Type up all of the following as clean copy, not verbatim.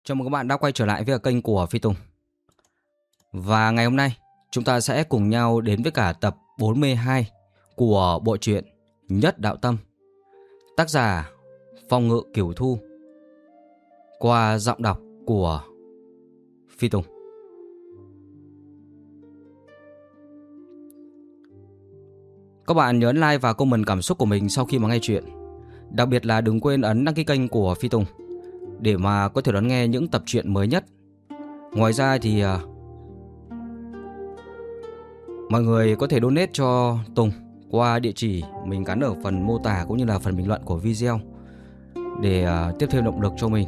Chào mừng các bạn đã quay trở lại với kênh của Phi Tùng. Và ngày hôm nay chúng ta sẽ cùng nhau đến với cả tập 42 của bộ truyện Nhất Đạo Tâm, tác giả Phong Ngự Kiều Thu, qua giọng đọc của Phi Tùng. Các bạn nhớ like và comment cảm xúc của mình sau khi mà nghe chuyện. Đặc biệt là đừng quên ấn đăng ký kênh của Phi Tùng để mà có thể đón nghe những tập truyện mới nhất. Ngoài ra thì mọi người có thể donate cho Tùng qua địa chỉ mình gắn ở phần mô tả cũng như là phần bình luận của video để tiếp thêm động lực cho mình.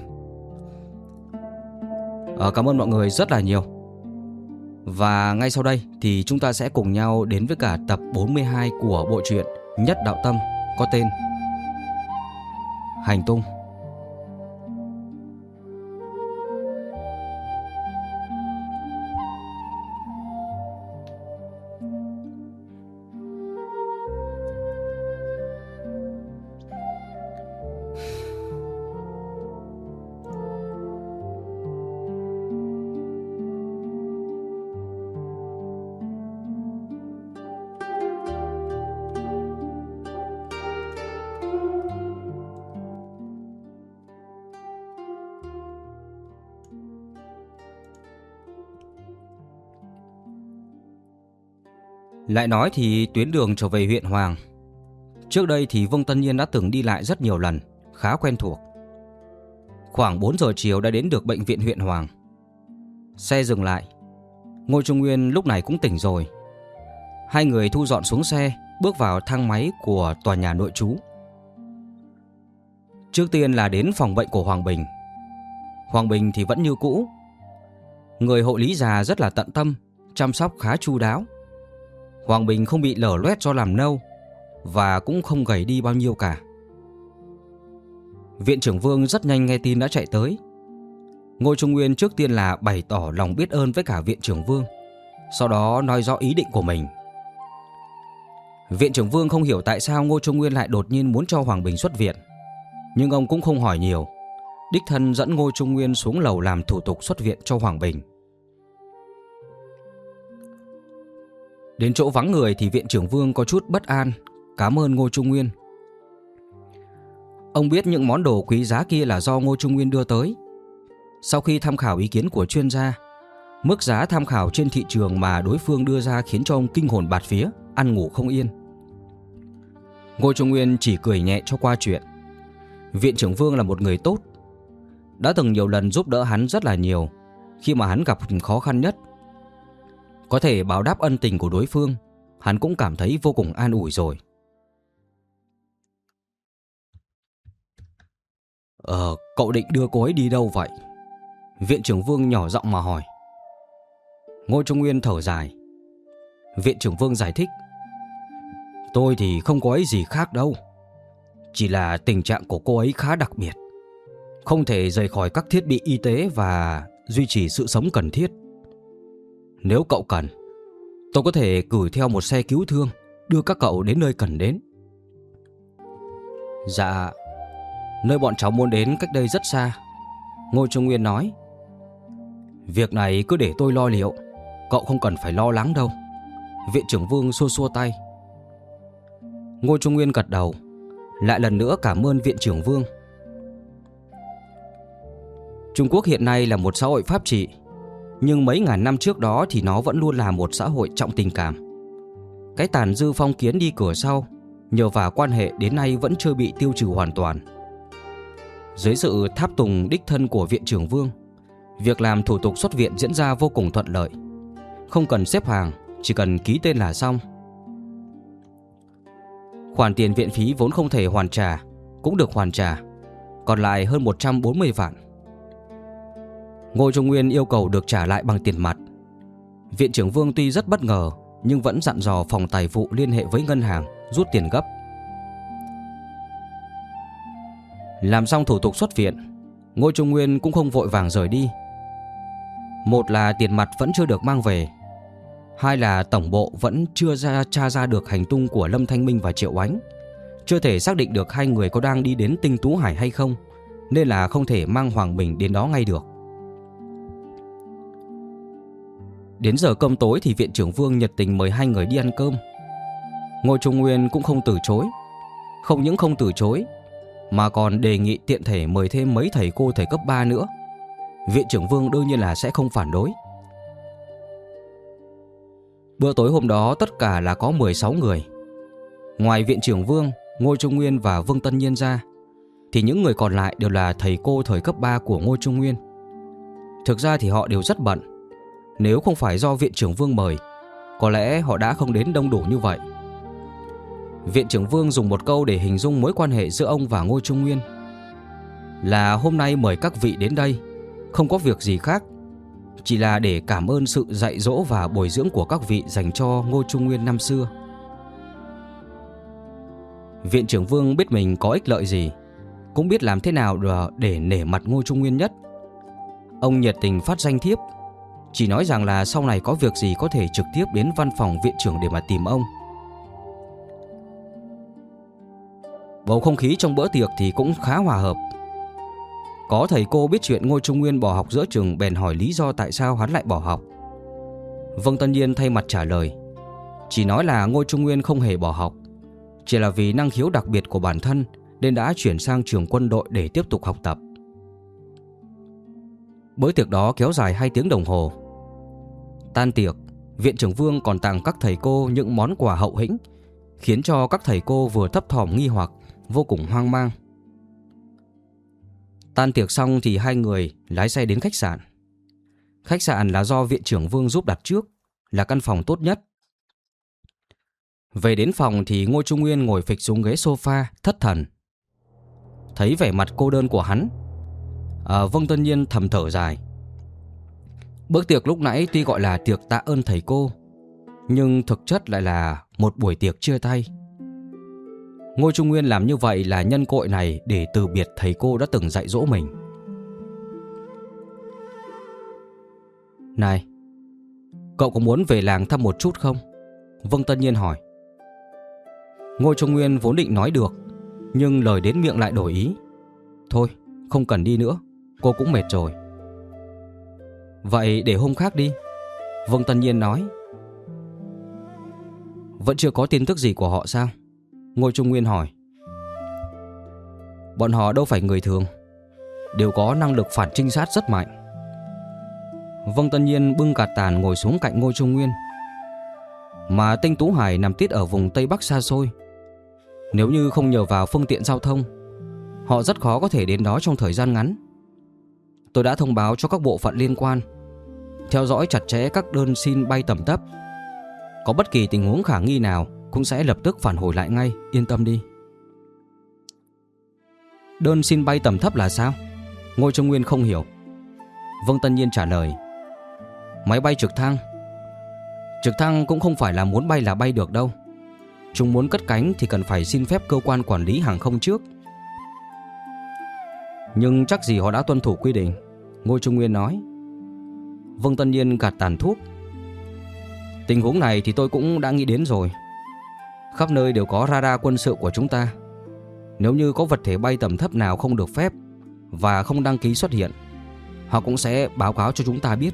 Cảm ơn mọi người rất là nhiều. Và ngay sau đây thì chúng ta sẽ cùng nhau đến với cả tập 42 của bộ truyện Nhất Đạo Tâm có tên Hành Tung. Lại nói thì tuyến đường trở về huyện Hoàng, trước đây thì Vương Tân Nhiên đã từng đi lại rất nhiều lần, khá quen thuộc. Khoảng 4 giờ chiều đã đến được bệnh viện huyện Hoàng. Xe dừng lại, Ngô Trung Nguyên lúc này cũng tỉnh rồi. Hai người thu dọn xuống xe, bước vào thang máy của tòa nhà nội trú. Trước tiên là đến phòng bệnh của Hoàng Bình. Hoàng Bình thì vẫn như cũ. Người hộ lý già rất là tận tâm, chăm sóc khá chu đáo. Hoàng Bình không bị lở loét do làm nâu và cũng không gầy đi bao nhiêu cả. Viện trưởng Vương rất nhanh nghe tin đã chạy tới. Ngô Trung Nguyên trước tiên là bày tỏ lòng biết ơn với cả viện trưởng Vương, sau đó nói rõ ý định của mình. Viện trưởng Vương không hiểu tại sao Ngô Trung Nguyên lại đột nhiên muốn cho Hoàng Bình xuất viện, nhưng ông cũng không hỏi nhiều, đích thân dẫn Ngô Trung Nguyên xuống lầu làm thủ tục xuất viện cho Hoàng Bình. Đến chỗ vắng người thì viện trưởng Vương có chút bất an, cảm ơn Ngô Trung Nguyên. Ông biết những món đồ quý giá kia là do Ngô Trung Nguyên đưa tới. Sau khi tham khảo ý kiến của chuyên gia, mức giá tham khảo trên thị trường mà đối phương đưa ra khiến cho ông kinh hồn bạt vía, ăn ngủ không yên. Ngô Trung Nguyên chỉ cười nhẹ cho qua chuyện. Viện trưởng Vương là một người tốt, đã từng nhiều lần giúp đỡ hắn rất là nhiều khi mà hắn gặp khó khăn nhất. Có thể báo đáp ân tình của đối phương, hắn cũng cảm thấy vô cùng an ủi rồi. Cậu định đưa cô ấy đi đâu vậy? Viện trưởng Vương nhỏ giọng mà hỏi. Ngô Trung Nguyên thở dài. Viện trưởng Vương giải thích. Tôi thì không có ý gì khác đâu, chỉ là tình trạng của cô ấy khá đặc biệt, không thể rời khỏi các thiết bị y tế và duy trì sự sống cần thiết. Nếu cậu cần, tôi có thể gửi theo một xe cứu thương đưa các cậu đến nơi cần đến. Dạ, nơi bọn cháu muốn đến cách đây rất xa, Ngô Trung Nguyên nói. Việc này cứ để tôi lo liệu, cậu không cần phải lo lắng đâu. Viện trưởng Vương xua xua tay. Ngô Trung Nguyên gật đầu, lại lần nữa cảm ơn viện trưởng Vương. Trung Quốc hiện nay là một xã hội pháp trị, nhưng mấy ngàn năm trước đó thì nó vẫn luôn là một xã hội trọng tình cảm. Cái tàn dư phong kiến đi cửa sau, nhờ vào quan hệ đến nay vẫn chưa bị tiêu trừ hoàn toàn. Dưới sự tháp tùng đích thân của viện trưởng Vương, việc làm thủ tục xuất viện diễn ra vô cùng thuận lợi. Không cần xếp hàng, chỉ cần ký tên là xong. Khoản tiền viện phí vốn không thể hoàn trả cũng được hoàn trả, còn lại hơn 140 vạn. Ngô Trung Nguyên yêu cầu được trả lại bằng tiền mặt. Viện trưởng Vương tuy rất bất ngờ, nhưng vẫn dặn dò phòng tài vụ liên hệ với ngân hàng rút tiền gấp. Làm xong thủ tục xuất viện, Ngô Trung Nguyên cũng không vội vàng rời đi. Một là tiền mặt vẫn chưa được mang về, hai là tổng bộ vẫn chưa tra ra được hành tung của Lâm Thanh Minh và Triệu Ánh, chưa thể xác định được hai người có đang đi đến Tinh Tú Hải hay không, nên là không thể mang Hoàng Bình đến đó ngay được. Đến giờ cơm tối thì viện trưởng Vương nhiệt tình mời hai người đi ăn cơm. Ngô Trung Nguyên cũng không từ chối. Không những không từ chối mà còn đề nghị tiện thể mời thêm mấy thầy cô thầy cấp 3 nữa. Viện trưởng Vương đương nhiên là sẽ không phản đối. Bữa tối hôm đó tất cả là có 16 người. Ngoài viện trưởng Vương, Ngô Trung Nguyên và Vương Tân Nhiên ra, thì những người còn lại đều là thầy cô thời cấp 3 của Ngô Trung Nguyên. Thực ra thì họ đều rất bận. Nếu không phải do viện trưởng Vương mời, có lẽ họ đã không đến đông đủ như vậy. Viện trưởng Vương dùng một câu để hình dung mối quan hệ giữa ông và Ngô Trung Nguyên là hôm nay mời các vị đến đây không có việc gì khác, chỉ là để cảm ơn sự dạy dỗ và bồi dưỡng của các vị dành cho Ngô Trung Nguyên năm xưa. Viện trưởng Vương biết mình có ích lợi gì, cũng biết làm thế nào để nể mặt Ngô Trung Nguyên nhất. Ông nhiệt tình phát danh thiếp, chỉ nói rằng là sau này có việc gì có thể trực tiếp đến văn phòng viện trưởng để mà tìm ông. Bầu không khí trong bữa tiệc thì cũng khá hòa hợp. Có thầy cô biết chuyện Ngô Trung Nguyên bỏ học giữa chừng bèn hỏi lý do tại sao hắn lại bỏ học. Vương Tân Nhiên thay mặt trả lời, chỉ nói là Ngô Trung Nguyên không hề bỏ học, chỉ là vì năng khiếu đặc biệt của bản thân nên đã chuyển sang trường quân đội để tiếp tục học tập. Bữa tiệc đó kéo dài 2 tiếng đồng hồ. Tan tiệc, viện trưởng Vương còn tặng các thầy cô những món quà hậu hĩnh, khiến cho các thầy cô vừa thấp thỏm nghi hoặc, vô cùng hoang mang. Tan tiệc xong thì hai người lái xe đến khách sạn. Khách sạn là do viện trưởng Vương giúp đặt trước, là căn phòng tốt nhất. Về đến phòng thì Ngô Trung Nguyên ngồi phịch xuống ghế sofa thất thần. Thấy vẻ mặt cô đơn của hắn, Vương Tân Nhiên thầm thở dài. Bữa tiệc lúc nãy tuy gọi là tiệc tạ ơn thầy cô, nhưng thực chất lại là một buổi tiệc chia tay. Ngô Trung Nguyên làm như vậy là nhân cội này để từ biệt thầy cô đã từng dạy dỗ mình. Này, cậu có muốn về làng thăm một chút không? Vương Tân Nhiên hỏi. Ngô Trung Nguyên vốn định nói được, nhưng lời đến miệng lại đổi ý. Thôi, không cần đi nữa, cô cũng mệt rồi. Vậy để hôm khác đi, Vương Tân Nhiên nói. Vẫn chưa có tin tức gì của họ sao? Ngô Trung Nguyên hỏi. Bọn họ đâu phải người thường, đều có năng lực phản trinh sát rất mạnh. Vương Tân Nhiên bưng cà tàn ngồi xuống cạnh Ngô Trung Nguyên. Mà Tinh Tú Hải nằm tít ở vùng Tây Bắc xa xôi. Nếu như không nhờ vào phương tiện giao thông, họ rất khó có thể đến đó trong thời gian ngắn. Tôi đã thông báo cho các bộ phận liên quan theo dõi chặt chẽ các đơn xin bay tầm thấp. Có bất kỳ tình huống khả nghi nào cũng sẽ lập tức phản hồi lại ngay, yên tâm đi. Đơn xin bay tầm thấp là sao? Ngô Trung Nguyên không hiểu. Vương Tân Nhiên trả lời. Máy bay trực thăng. Trực thăng cũng không phải là muốn bay là bay được đâu. Chúng muốn cất cánh thì cần phải xin phép cơ quan quản lý hàng không trước. Nhưng chắc gì họ đã tuân thủ quy định, Ngô Trung Nguyên nói. Vương Tân Nhiên gạt tàn thuốc. Tình huống này thì tôi cũng đã nghĩ đến rồi. Khắp nơi đều có radar quân sự của chúng ta. Nếu như có vật thể bay tầm thấp nào không được phép và không đăng ký xuất hiện, họ cũng sẽ báo cáo cho chúng ta biết.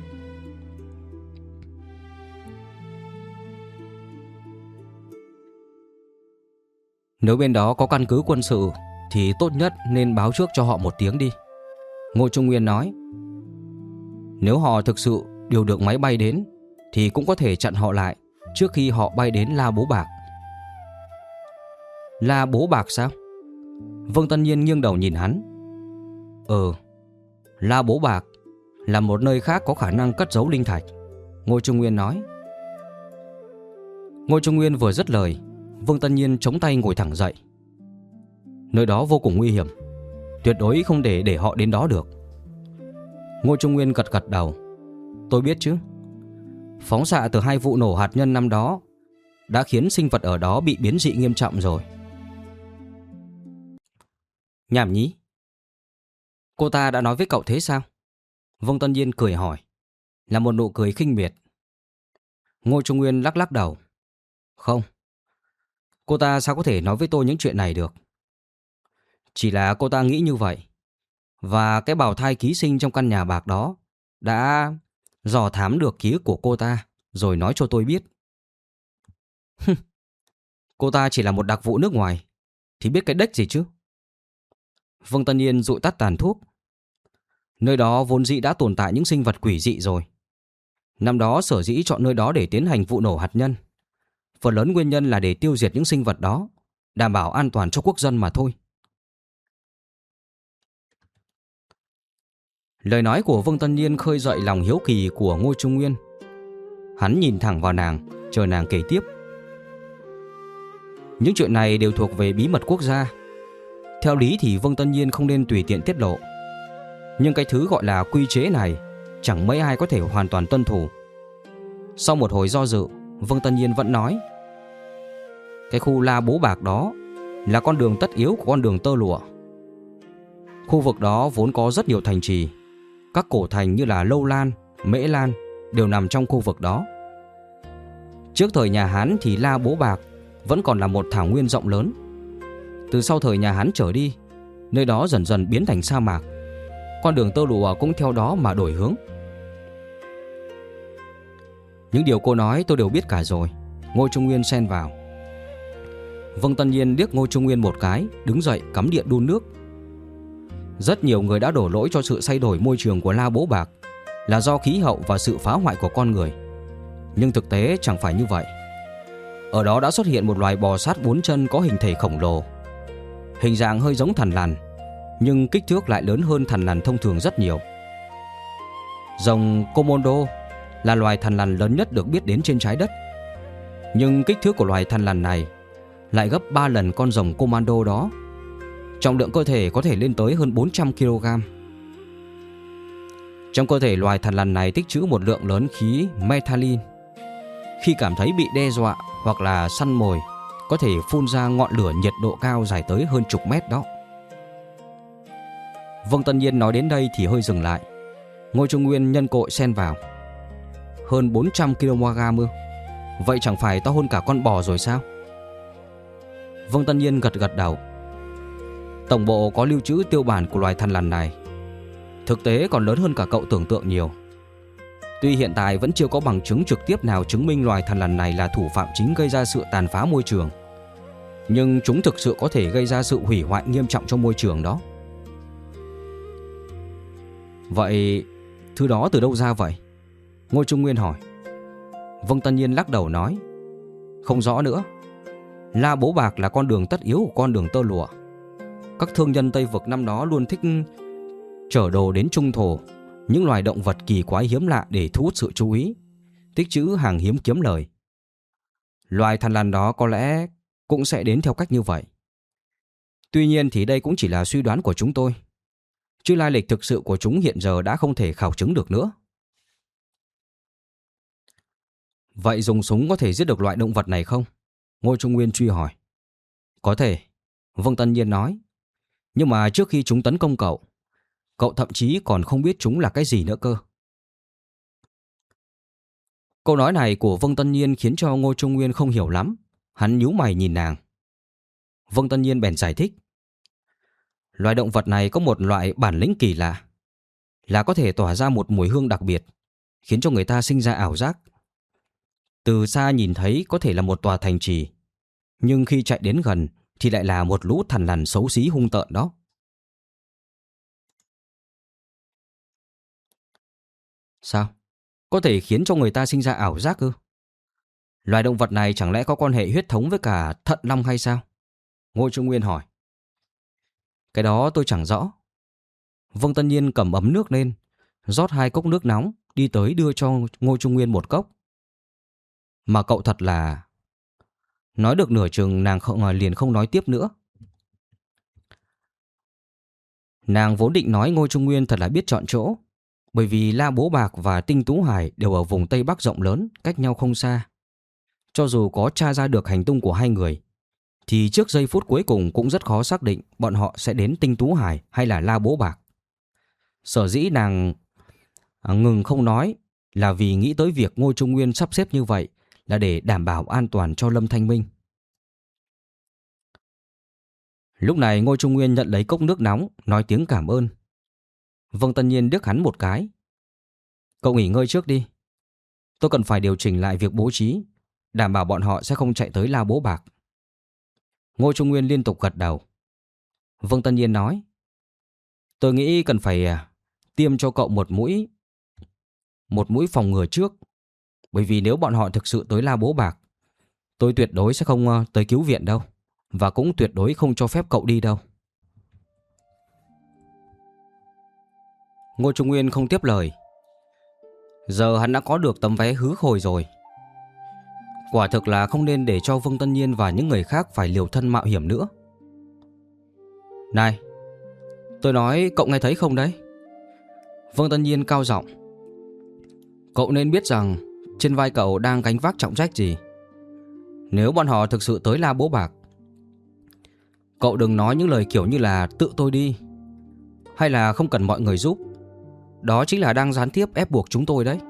Nếu bên đó có căn cứ quân sự thì tốt nhất nên báo trước cho họ một tiếng đi, Ngô Trung Nguyên nói. Nếu họ thực sự điều được máy bay đến thì cũng có thể chặn họ lại trước khi họ bay đến La Bố Bạc. La Bố Bạc sao? Vương Tân Nhiên nghiêng đầu nhìn hắn. La Bố Bạc là một nơi khác có khả năng cất giấu linh thạch, Ngô Trung Nguyên nói. Ngô Trung Nguyên vừa dứt lời, Vương Tân Nhiên chống tay ngồi thẳng dậy. Nơi đó vô cùng nguy hiểm, tuyệt đối không để họ đến đó được. Ngô Trung Nguyên gật gật đầu. Tôi biết chứ. Phóng xạ từ 2 vụ nổ hạt nhân năm đó đã khiến sinh vật ở đó bị biến dị nghiêm trọng rồi. Nhảm nhí. Cô ta đã nói với cậu thế sao? Vương Tân Nhiên cười hỏi, là một nụ cười khinh miệt. Ngô Trung Nguyên lắc lắc đầu. Không, cô ta sao có thể nói với tôi những chuyện này được. Chỉ là cô ta nghĩ như vậy. Và cái bào thai ký sinh trong căn nhà bạc đó đã dò thám được ký ức của cô ta, rồi nói cho tôi biết. Cô ta chỉ là một đặc vụ nước ngoài, thì biết cái đếch gì chứ. Vương Tân Yên dụi tắt tàn thuốc. Nơi đó vốn dĩ đã tồn tại những sinh vật quỷ dị rồi. Năm đó sở dĩ chọn nơi đó để tiến hành vụ nổ hạt nhân, phần lớn nguyên nhân là để tiêu diệt những sinh vật đó, đảm bảo an toàn cho quốc dân mà thôi. Lời nói của Vương Tân Nhiên khơi dậy lòng hiếu kỳ của Ngô Trung Nguyên. Hắn nhìn thẳng vào nàng, chờ nàng kể tiếp. Những chuyện này đều thuộc về bí mật quốc gia. Theo lý thì Vương Tân Nhiên không nên tùy tiện tiết lộ. Nhưng cái thứ gọi là quy chế này chẳng mấy ai có thể hoàn toàn tuân thủ. Sau một hồi do dự, Vương Tân Nhiên vẫn nói: cái khu La Bố Bạc đó là con đường tất yếu của con đường tơ lụa. Khu vực đó vốn có rất nhiều thành trì. Các cổ thành như là Lâu Lan, Mễ Lan đều nằm trong khu vực đó. Trước thời nhà Hán thì La Bố Bạc vẫn còn là một thảo nguyên rộng lớn. Từ sau thời nhà Hán trở đi, nơi đó dần dần biến thành sa mạc. Con đường tơ lụa cũng theo đó mà đổi hướng. Những điều cô nói tôi đều biết cả rồi, Ngô Trung Nguyên xen vào. Vương Tân Nhiên liếc Ngô Trung Nguyên một cái, đứng dậy cắm điện đun nước. Rất nhiều người đã đổ lỗi cho sự thay đổi môi trường của La Bố Bạc là do khí hậu và sự phá hoại của con người. Nhưng thực tế chẳng phải như vậy. Ở đó đã xuất hiện một loài bò sát 4 chân có hình thể khổng lồ. Hình dạng hơi giống thằn lằn, nhưng kích thước lại lớn hơn thằn lằn thông thường rất nhiều. Rồng Komodo là loài thằn lằn lớn nhất được biết đến trên trái đất. Nhưng kích thước của loài thằn lằn này lại gấp 3 lần con rồng Commando đó. Trọng lượng cơ thể có thể lên tới hơn 400 kg. Trong cơ thể loài thằn lằn này tích trữ một lượng lớn khí methalin. Khi cảm thấy bị đe dọa hoặc là săn mồi, có thể phun ra ngọn lửa nhiệt độ cao dài tới hơn chục mét đó. Vương Tân Nhiên nói đến đây thì hơi dừng lại. Ngô Trung Nguyên nhân cội xen vào: hơn 400 kg ư? Vậy chẳng phải to hơn cả con bò rồi sao? Vương Tân Nhiên gật gật đầu. Tổng bộ có lưu trữ tiêu bản của loài thằn lằn này. Thực tế còn lớn hơn cả cậu tưởng tượng nhiều. Tuy hiện tại vẫn chưa có bằng chứng trực tiếp nào chứng minh loài thằn lằn này là thủ phạm chính gây ra sự tàn phá môi trường, nhưng chúng thực sự có thể gây ra sự hủy hoại nghiêm trọng cho môi trường đó. Vậy thứ đó từ đâu ra vậy? Ngô Trung Nguyên hỏi. Vương Tân Nhiên lắc đầu nói: không rõ nữa. La Bố Bạc là con đường tất yếu của con đường tơ lụa. Các thương nhân Tây Vực năm đó luôn thích chở đồ đến Trung Thổ, những loài động vật kỳ quái hiếm lạ để thu hút sự chú ý, tích trữ hàng hiếm kiếm lời. Loài thằn lằn đó có lẽ cũng sẽ đến theo cách như vậy. Tuy nhiên thì đây cũng chỉ là suy đoán của chúng tôi, chứ lai lịch thực sự của chúng hiện giờ đã không thể khảo chứng được nữa. Vậy dùng súng có thể giết được loại động vật này không? Ngô Trung Nguyên truy hỏi. Có thể, Vương Tân Nhiên nói. Nhưng mà trước khi chúng tấn công cậu, cậu thậm chí còn không biết chúng là cái gì nữa cơ. Câu nói này của Vương Tân Nhiên khiến cho Ngô Trung Nguyên không hiểu lắm. Hắn nhíu mày nhìn nàng. Vương Tân Nhiên bèn giải thích. Loài động vật này có một loại bản lĩnh kỳ lạ, là có thể tỏa ra một mùi hương đặc biệt, khiến cho người ta sinh ra ảo giác. Từ xa nhìn thấy có thể là một tòa thành trì, nhưng khi chạy đến gần thì lại là một lũ thằn lằn xấu xí hung tợn đó. Sao? Có thể khiến cho người ta sinh ra ảo giác ư? Loài động vật này chẳng lẽ có quan hệ huyết thống với cả thận long hay sao? Ngô Trung Nguyên hỏi. Cái đó tôi chẳng rõ. Vương Tân Nhiên cầm ấm nước lên, rót 2 cốc nước nóng, đi tới đưa cho Ngô Trung Nguyên một cốc. Mà cậu thật là... Nói được nửa chừng nàng liền không nói tiếp nữa. Nàng vốn định nói Ngô Trung Nguyên thật là biết chọn chỗ, bởi vì La Bố Bạc và Tinh Tú Hải đều ở vùng Tây Bắc rộng lớn, cách nhau không xa. Cho dù có tra ra được hành tung của hai người, thì trước giây phút cuối cùng cũng rất khó xác định bọn họ sẽ đến Tinh Tú Hải hay là La Bố Bạc. Sở dĩ nàng ngừng không nói là vì nghĩ tới việc Ngô Trung Nguyên sắp xếp như vậy là để đảm bảo an toàn cho Lâm Thanh Minh. Lúc này Ngô Trung Nguyên nhận lấy cốc nước nóng, nói tiếng cảm ơn. Vương Tân Nhiên liếc hắn một cái. Cậu nghỉ ngơi trước đi. Tôi cần phải điều chỉnh lại việc bố trí, đảm bảo bọn họ sẽ không chạy tới la bố bạc. Ngô Trung Nguyên liên tục gật đầu. Vương Tân Nhiên nói: Tôi nghĩ cần phải tiêm cho cậu một mũi phòng ngừa trước. Bởi vì nếu bọn họ thực sự tới la bố bạc, tôi tuyệt đối sẽ không tới cứu viện đâu. Và cũng tuyệt đối không cho phép cậu đi đâu. Ngô Trung Nguyên không tiếp lời. Giờ hắn đã có được tấm vé hứ hồi rồi. Quả thực là không nên để cho Vương Tân Nhiên và những người khác phải liều thân mạo hiểm nữa. Này, tôi nói cậu nghe thấy không đấy? Vương Tân Nhiên cao giọng. Cậu nên biết rằng trên vai cậu đang gánh vác trọng trách gì. Nếu bọn họ thực sự tới la bố bạc, cậu đừng nói những lời kiểu như là tự tôi đi, hay là không cần mọi người giúp. Đó chính là đang gián tiếp ép buộc chúng tôi đấy.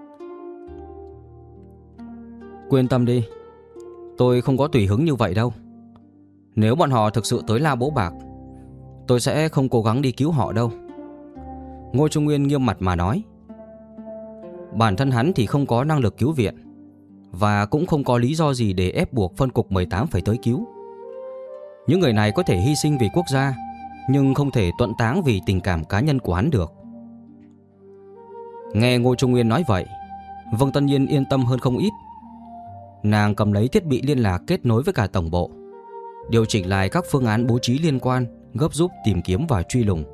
Yên tâm đi, tôi không có tùy hứng như vậy đâu. Nếu bọn họ thực sự tới la bố bạc, tôi sẽ không cố gắng đi cứu họ đâu. Ngô Trung Nguyên nghiêm mặt mà nói. Bản thân hắn thì không có năng lực cứu viện, và cũng không có lý do gì để ép buộc phân cục 18 phải tới cứu. Những người này có thể hy sinh vì quốc gia, nhưng không thể tuẫn táng vì tình cảm cá nhân của hắn được. Nghe Ngô Trung Nguyên nói vậy, Vương Tân Nhiên yên tâm hơn không ít. Nàng cầm lấy thiết bị liên lạc kết nối với cả tổng bộ, điều chỉnh lại các phương án bố trí liên quan, gấp rút tìm kiếm và truy lùng.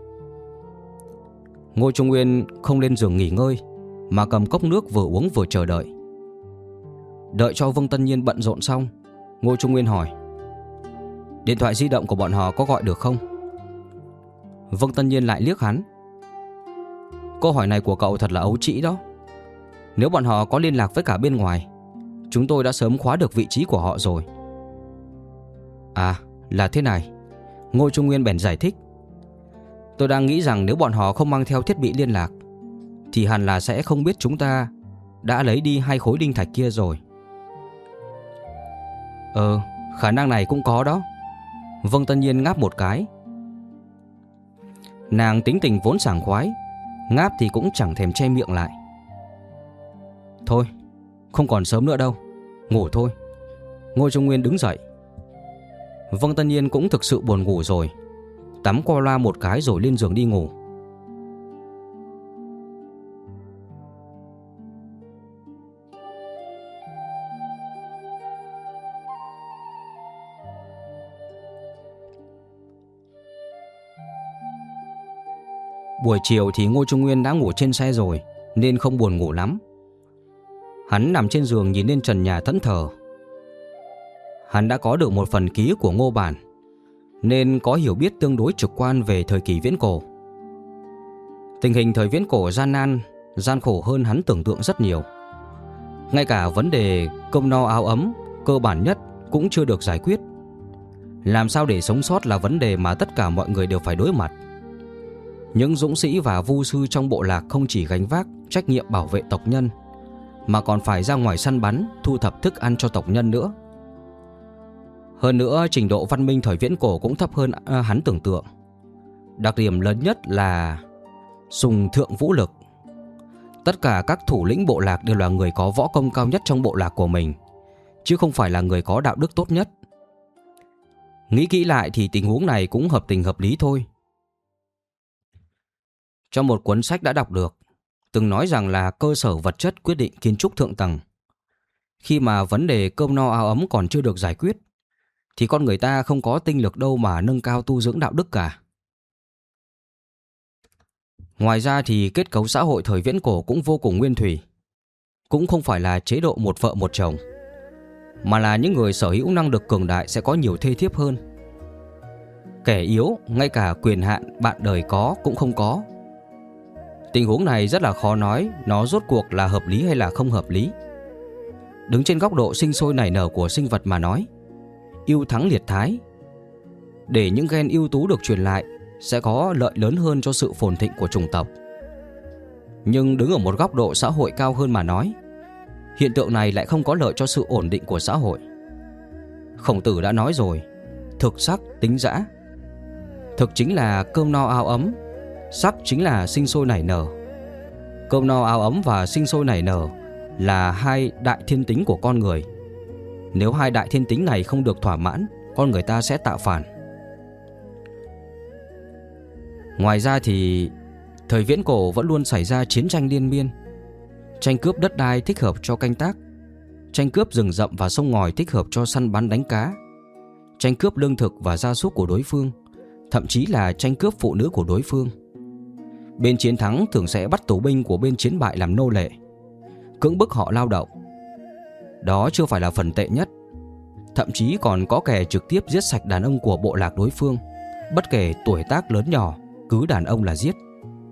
Ngô Trung Nguyên không lên giường nghỉ ngơi, mà cầm cốc nước vừa uống vừa chờ đợi. Đợi cho Vương Tân Nhiên bận rộn xong, Ngô Trung Nguyên hỏi: Điện thoại di động của bọn họ có gọi được không? Vương Tân Nhiên lại liếc hắn. Câu hỏi này của cậu thật là ấu trĩ đó. Nếu bọn họ có liên lạc với cả bên ngoài, chúng tôi đã sớm khóa được vị trí của họ rồi. À, là thế này. Ngô Trung Nguyên bèn giải thích. Tôi đang nghĩ rằng nếu bọn họ không mang theo thiết bị liên lạc, thì hẳn là sẽ không biết chúng ta đã lấy đi 2 khối đinh thạch kia rồi. Khả năng này cũng có đó. Vương Tân Nhiên ngáp một cái. Nàng tính tình vốn sảng khoái, ngáp thì cũng chẳng thèm che miệng lại. Thôi, không còn sớm nữa đâu, ngủ thôi. Ngô Trung Nguyên đứng dậy. Vương Tân Nhiên cũng thực sự buồn ngủ rồi, tắm qua loa một cái rồi lên giường đi ngủ. Buổi chiều thì Ngô Trung Nguyên đã ngủ trên xe rồi, nên không buồn ngủ lắm. Hắn nằm trên giường nhìn lên trần nhà thẫn thờ. Hắn đã có được một phần ký ức của Ngô Bản, nên có hiểu biết tương đối trực quan về thời kỳ viễn cổ. Tình hình thời viễn cổ gian khổ hơn hắn tưởng tượng rất nhiều. Ngay cả vấn đề cơm no áo ấm cơ bản nhất cũng chưa được giải quyết. Làm sao để sống sót là vấn đề mà tất cả mọi người đều phải đối mặt. Những dũng sĩ và vu sư trong bộ lạc không chỉ gánh vác trách nhiệm bảo vệ tộc nhân, mà còn phải ra ngoài săn bắn, thu thập thức ăn cho tộc nhân nữa. Hơn nữa, trình độ văn minh thời viễn cổ cũng thấp hơn hắn tưởng tượng. Đặc điểm lớn nhất là sùng thượng vũ lực. Tất cả các thủ lĩnh bộ lạc đều là người có võ công cao nhất trong bộ lạc của mình, chứ không phải là người có đạo đức tốt nhất. Nghĩ kỹ lại thì tình huống này cũng hợp tình hợp lý thôi. Trong một cuốn sách đã đọc được, từng nói rằng là cơ sở vật chất quyết định kiến trúc thượng tầng. Khi mà vấn đề cơm no áo ấm còn chưa được giải quyết, thì con người ta không có tinh lực đâu mà nâng cao tu dưỡng đạo đức cả. Ngoài ra thì kết cấu xã hội thời viễn cổ cũng vô cùng nguyên thủy. Cũng không phải là chế độ một vợ một chồng, mà là những người sở hữu năng lực cường đại sẽ có nhiều thê thiếp hơn. Kẻ yếu ngay cả quyền hạn bạn đời có cũng không có. Tình huống này rất là khó nói nó rốt cuộc là hợp lý hay là không hợp lý. Đứng trên góc độ sinh sôi nảy nở của sinh vật mà nói, ưu thắng liệt thái. Để những gen ưu tú được truyền lại sẽ có lợi lớn hơn cho sự phồn thịnh của chủng tộc. Nhưng đứng ở một góc độ xã hội cao hơn mà nói, hiện tượng này lại không có lợi cho sự ổn định của xã hội. Khổng Tử đã nói rồi, thực sắc tính dã. Thực chính là cơm no áo ấm, sắc chính là sinh sôi nảy nở. Cơm no áo ấm và sinh sôi nảy nở là hai đại thiên tính của con người. Nếu hai đại thiên tính này không được thỏa mãn, con người ta sẽ tạo phản. Ngoài ra thì thời viễn cổ vẫn luôn xảy ra chiến tranh liên miên. Tranh cướp đất đai thích hợp cho canh tác, tranh cướp rừng rậm và sông ngòi thích hợp cho săn bắn đánh cá, tranh cướp lương thực và gia súc của đối phương, thậm chí là tranh cướp phụ nữ của đối phương. Bên chiến thắng thường sẽ bắt tù binh của bên chiến bại làm nô lệ, cưỡng bức họ lao động. Đó chưa phải là phần tệ nhất. Thậm chí còn có kẻ trực tiếp giết sạch đàn ông của bộ lạc đối phương, bất kể tuổi tác lớn nhỏ, cứ đàn ông là giết.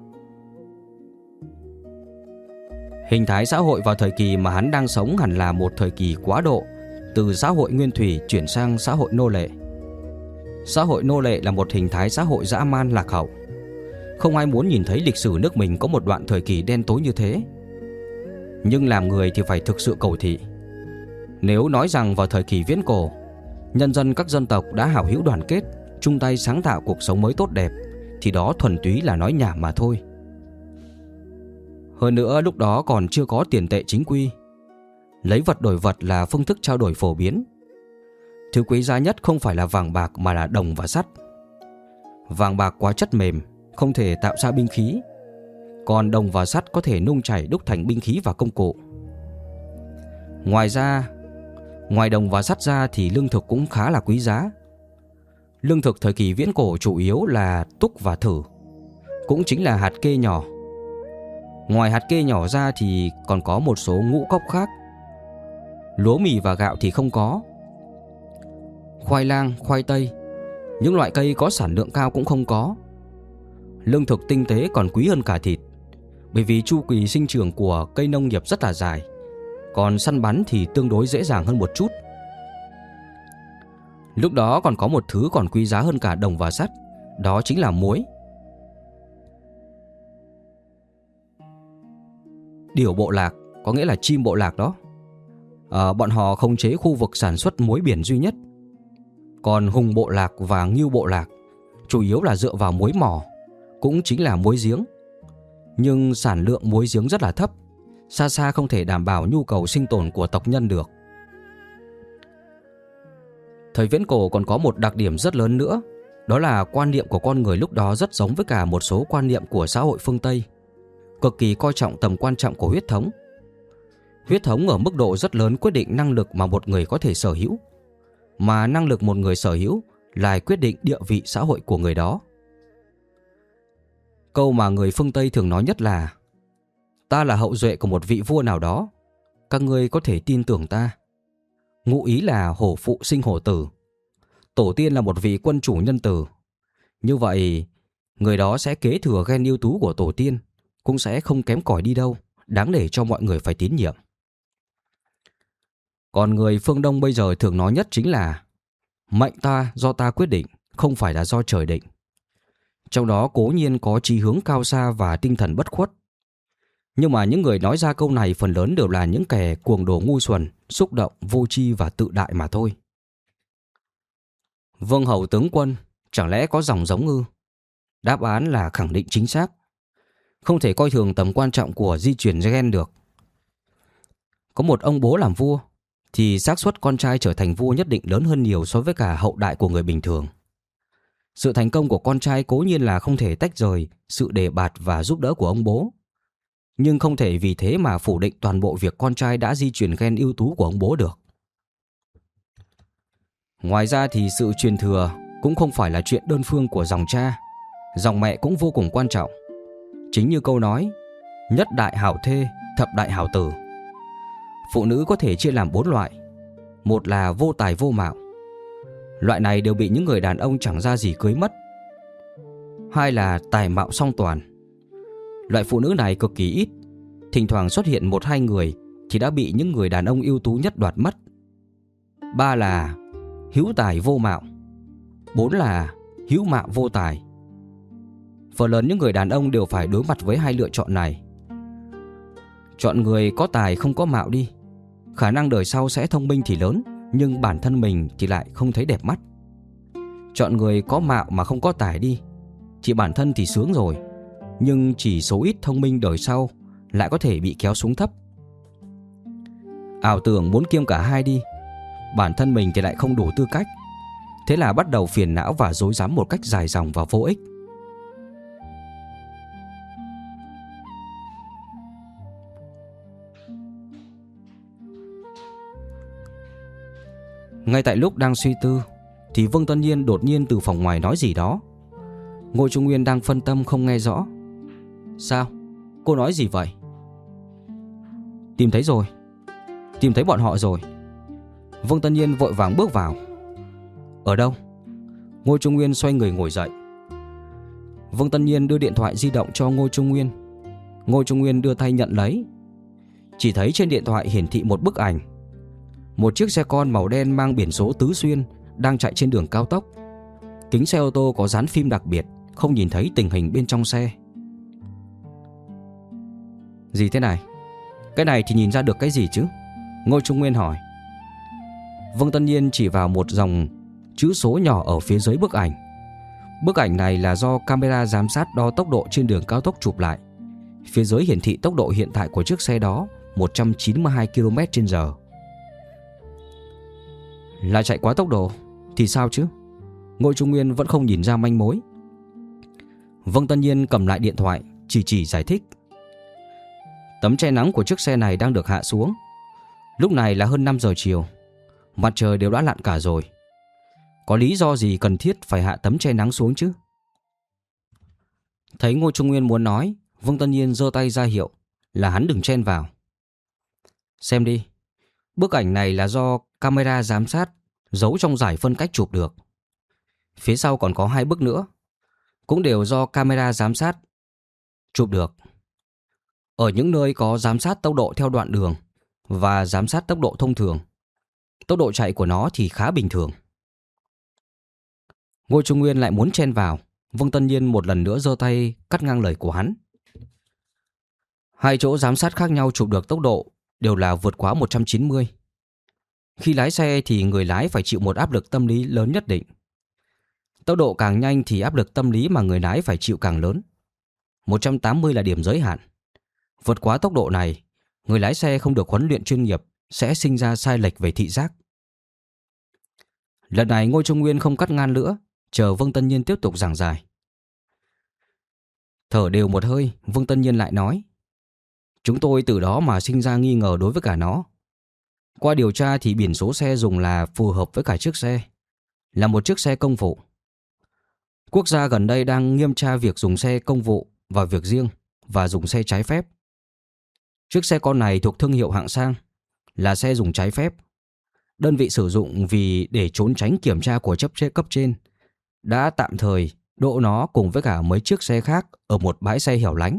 Hình thái xã hội vào thời kỳ mà hắn đang sống hẳn là một thời kỳ quá độ, từ xã hội nguyên thủy chuyển sang xã hội nô lệ. Xã hội nô lệ là một hình thái xã hội dã man lạc hậu. Không ai muốn nhìn thấy lịch sử nước mình có một đoạn thời kỳ đen tối như thế. Nhưng làm người thì phải thực sự cầu thị. Nếu nói rằng vào thời kỳ viễn cổ, nhân dân các dân tộc đã hảo hữu đoàn kết, chung tay sáng tạo cuộc sống mới tốt đẹp, thì đó thuần túy là nói nhảm mà thôi. Hơn nữa lúc đó còn chưa có tiền tệ chính quy. Lấy vật đổi vật là phương thức trao đổi phổ biến. Thứ quý giá nhất không phải là vàng bạc mà là đồng và sắt. Vàng bạc quá chất mềm, không thể tạo ra binh khí. Còn đồng và sắt có thể nung chảy đúc thành binh khí và công cụ. Ngoài đồng và sắt ra thì lương thực cũng khá là quý giá. Lương thực thời kỳ viễn cổ chủ yếu là túc và thử, cũng chính là hạt kê nhỏ. Ngoài hạt kê nhỏ ra thì còn có một số ngũ cốc khác. Lúa mì và gạo thì không có. Khoai lang, khoai tây, những loại cây có sản lượng cao cũng không có. Lương thực tinh tế còn quý hơn cả thịt, bởi vì chu kỳ sinh trưởng của cây nông nghiệp rất là dài. Còn săn bắn thì tương đối dễ dàng hơn một chút. Lúc đó còn có một thứ còn quý giá hơn cả đồng và sắt, đó chính là muối. Điểu bộ lạc có nghĩa là chim bộ lạc đó. Bọn họ khống chế khu vực sản xuất muối biển duy nhất. Còn hùng bộ lạc và ngưu bộ lạc chủ yếu là dựa vào muối mỏ, cũng chính là muối giếng. Nhưng sản lượng muối giếng rất là thấp, xa xa không thể đảm bảo nhu cầu sinh tồn của tộc nhân được. Thời viễn cổ còn có một đặc điểm rất lớn nữa, đó là quan niệm của con người lúc đó rất giống với cả một số quan niệm của xã hội phương Tây, cực kỳ coi trọng tầm quan trọng của huyết thống. Huyết thống ở mức độ rất lớn quyết định năng lực mà một người có thể sở hữu, mà năng lực một người sở hữu lại quyết định địa vị xã hội của người đó. Câu mà người phương Tây thường nói nhất là: ta là hậu duệ của một vị vua nào đó, các ngươi có thể tin tưởng ta. Ngụ ý là hổ phụ sinh hổ tử, tổ tiên là một vị quân chủ nhân từ. Như vậy, người đó sẽ kế thừa gen ưu tú của tổ tiên, cũng sẽ không kém cỏi đi đâu, đáng để cho mọi người phải tín nhiệm. Còn người phương Đông bây giờ thường nói nhất chính là: mệnh ta do ta quyết định, không phải là do trời định. Trong đó cố nhiên có chí hướng cao xa và tinh thần bất khuất. Nhưng mà những người nói ra câu này phần lớn đều là những kẻ cuồng đồ ngu xuẩn, xúc động, vô tri và tự đại mà thôi. Vương hầu tướng quân, chẳng lẽ có dòng giống ư? Đáp án là khẳng định chính xác. Không thể coi thường tầm quan trọng của di truyền gen được. Có một ông bố làm vua, thì xác suất con trai trở thành vua nhất định lớn hơn nhiều so với cả hậu đại của người bình thường. Sự thành công của con trai cố nhiên là không thể tách rời sự đề bạt và giúp đỡ của ông bố. Nhưng không thể vì thế mà phủ định toàn bộ việc con trai đã di truyền gen ưu tú của ông bố được. Ngoài ra thì sự truyền thừa cũng không phải là chuyện đơn phương của dòng cha. Dòng mẹ cũng vô cùng quan trọng. Chính như câu nói: nhất đại hảo thê, thập đại hảo tử. Phụ nữ có thể chia làm 4 loại. Một là vô tài vô mạo. Loại này đều bị những người đàn ông chẳng ra gì cưới mất. Hai là tài mạo song toàn. Loại phụ nữ này cực kỳ ít, thỉnh thoảng xuất hiện 1-2 người thì đã bị những người đàn ông ưu tú nhất đoạt mất. Ba là hữu tài vô mạo. 4 là hữu mạo vô tài. Phần lớn những người đàn ông đều phải đối mặt với hai lựa chọn này. Chọn người có tài không có mạo đi, khả năng đời sau sẽ thông minh thì lớn, nhưng bản thân mình thì lại không thấy đẹp mắt. Chọn người có mạo mà không có tài đi, thì bản thân thì sướng rồi, nhưng chỉ số ít thông minh đời sau lại có thể bị kéo xuống thấp. Ảo tưởng muốn kiêm cả hai đi, bản thân mình thì lại không đủ tư cách. Thế là bắt đầu phiền não và rối rắm một cách dài dòng và vô ích. Ngay tại lúc đang suy tư thì Vương Tân Nhiên đột nhiên từ phòng ngoài nói gì đó. Ngô Trung Nguyên đang phân tâm không nghe rõ. Sao? Cô nói gì vậy? Tìm thấy rồi. Tìm thấy bọn họ rồi. Vương Tân Nhiên vội vàng bước vào. Ở đâu? Ngô Trung Nguyên xoay người ngồi dậy. Vương Tân Nhiên đưa điện thoại di động cho Ngô Trung Nguyên. Ngô Trung Nguyên đưa tay nhận lấy. Chỉ thấy trên điện thoại hiển thị một bức ảnh. Một chiếc xe con màu đen mang biển số Tứ Xuyên đang chạy trên đường cao tốc. Kính xe ô tô có dán phim đặc biệt, không nhìn thấy tình hình bên trong xe. Gì thế này? Cái này thì nhìn ra được cái gì chứ? Ngô Trung Nguyên hỏi. Vương Tân Nhiên chỉ vào một dòng chữ số nhỏ ở phía dưới bức ảnh. Bức ảnh này là do camera giám sát đo tốc độ trên đường cao tốc chụp lại. Phía dưới hiển thị tốc độ hiện tại của chiếc xe đó 192 km/h. Là chạy quá tốc độ thì sao chứ? Ngô Trung Nguyên vẫn không nhìn ra manh mối. Vương Tân Nhiên cầm lại điện thoại, chỉ giải thích. Tấm che nắng của chiếc xe này đang được hạ xuống. Lúc này là hơn 5 giờ chiều. Mặt trời đều đã lặn cả rồi. Có lý do gì cần thiết phải hạ tấm che nắng xuống chứ? Thấy Ngô Trung Nguyên muốn nói, Vương Tân Nhiên giơ tay ra hiệu là hắn đừng chen vào. Xem đi. Bức ảnh này là do camera giám sát giấu trong giải phân cách chụp được. Phía sau còn có 2 bức nữa, cũng đều do camera giám sát chụp được. Ở những nơi có giám sát tốc độ theo đoạn đường và giám sát tốc độ thông thường, tốc độ chạy của nó thì khá bình thường. Ngô Trung Nguyên lại muốn chen vào. Vương Tân Nhiên một lần nữa giơ tay cắt ngang lời của hắn. 2 chỗ giám sát khác nhau chụp được tốc độ đều là vượt quá 190. Khi lái xe thì người lái phải chịu một áp lực tâm lý lớn nhất định. Tốc độ càng nhanh thì áp lực tâm lý mà người lái phải chịu càng lớn. 180 là điểm giới hạn. Vượt quá tốc độ này, người lái xe không được huấn luyện chuyên nghiệp sẽ sinh ra sai lệch về thị giác. Lần này Ngô Trung Nguyên không cắt ngang nữa, chờ Vương Tân Nhiên tiếp tục giảng giải. Thở đều một hơi, Vương Tân Nhiên lại nói. Chúng tôi từ đó mà sinh ra nghi ngờ đối với cả nó. Qua điều tra thì biển số xe dùng là phù hợp với cả chiếc xe, là một chiếc xe công vụ. Quốc gia gần đây đang nghiêm tra việc dùng xe công vụ và việc riêng và dùng xe trái phép. Chiếc xe con này thuộc thương hiệu hạng sang, là xe dùng trái phép. Đơn vị sử dụng vì để trốn tránh kiểm tra của cấp trên đã tạm thời đỗ nó cùng với cả mấy chiếc xe khác ở một bãi xe hẻo lánh.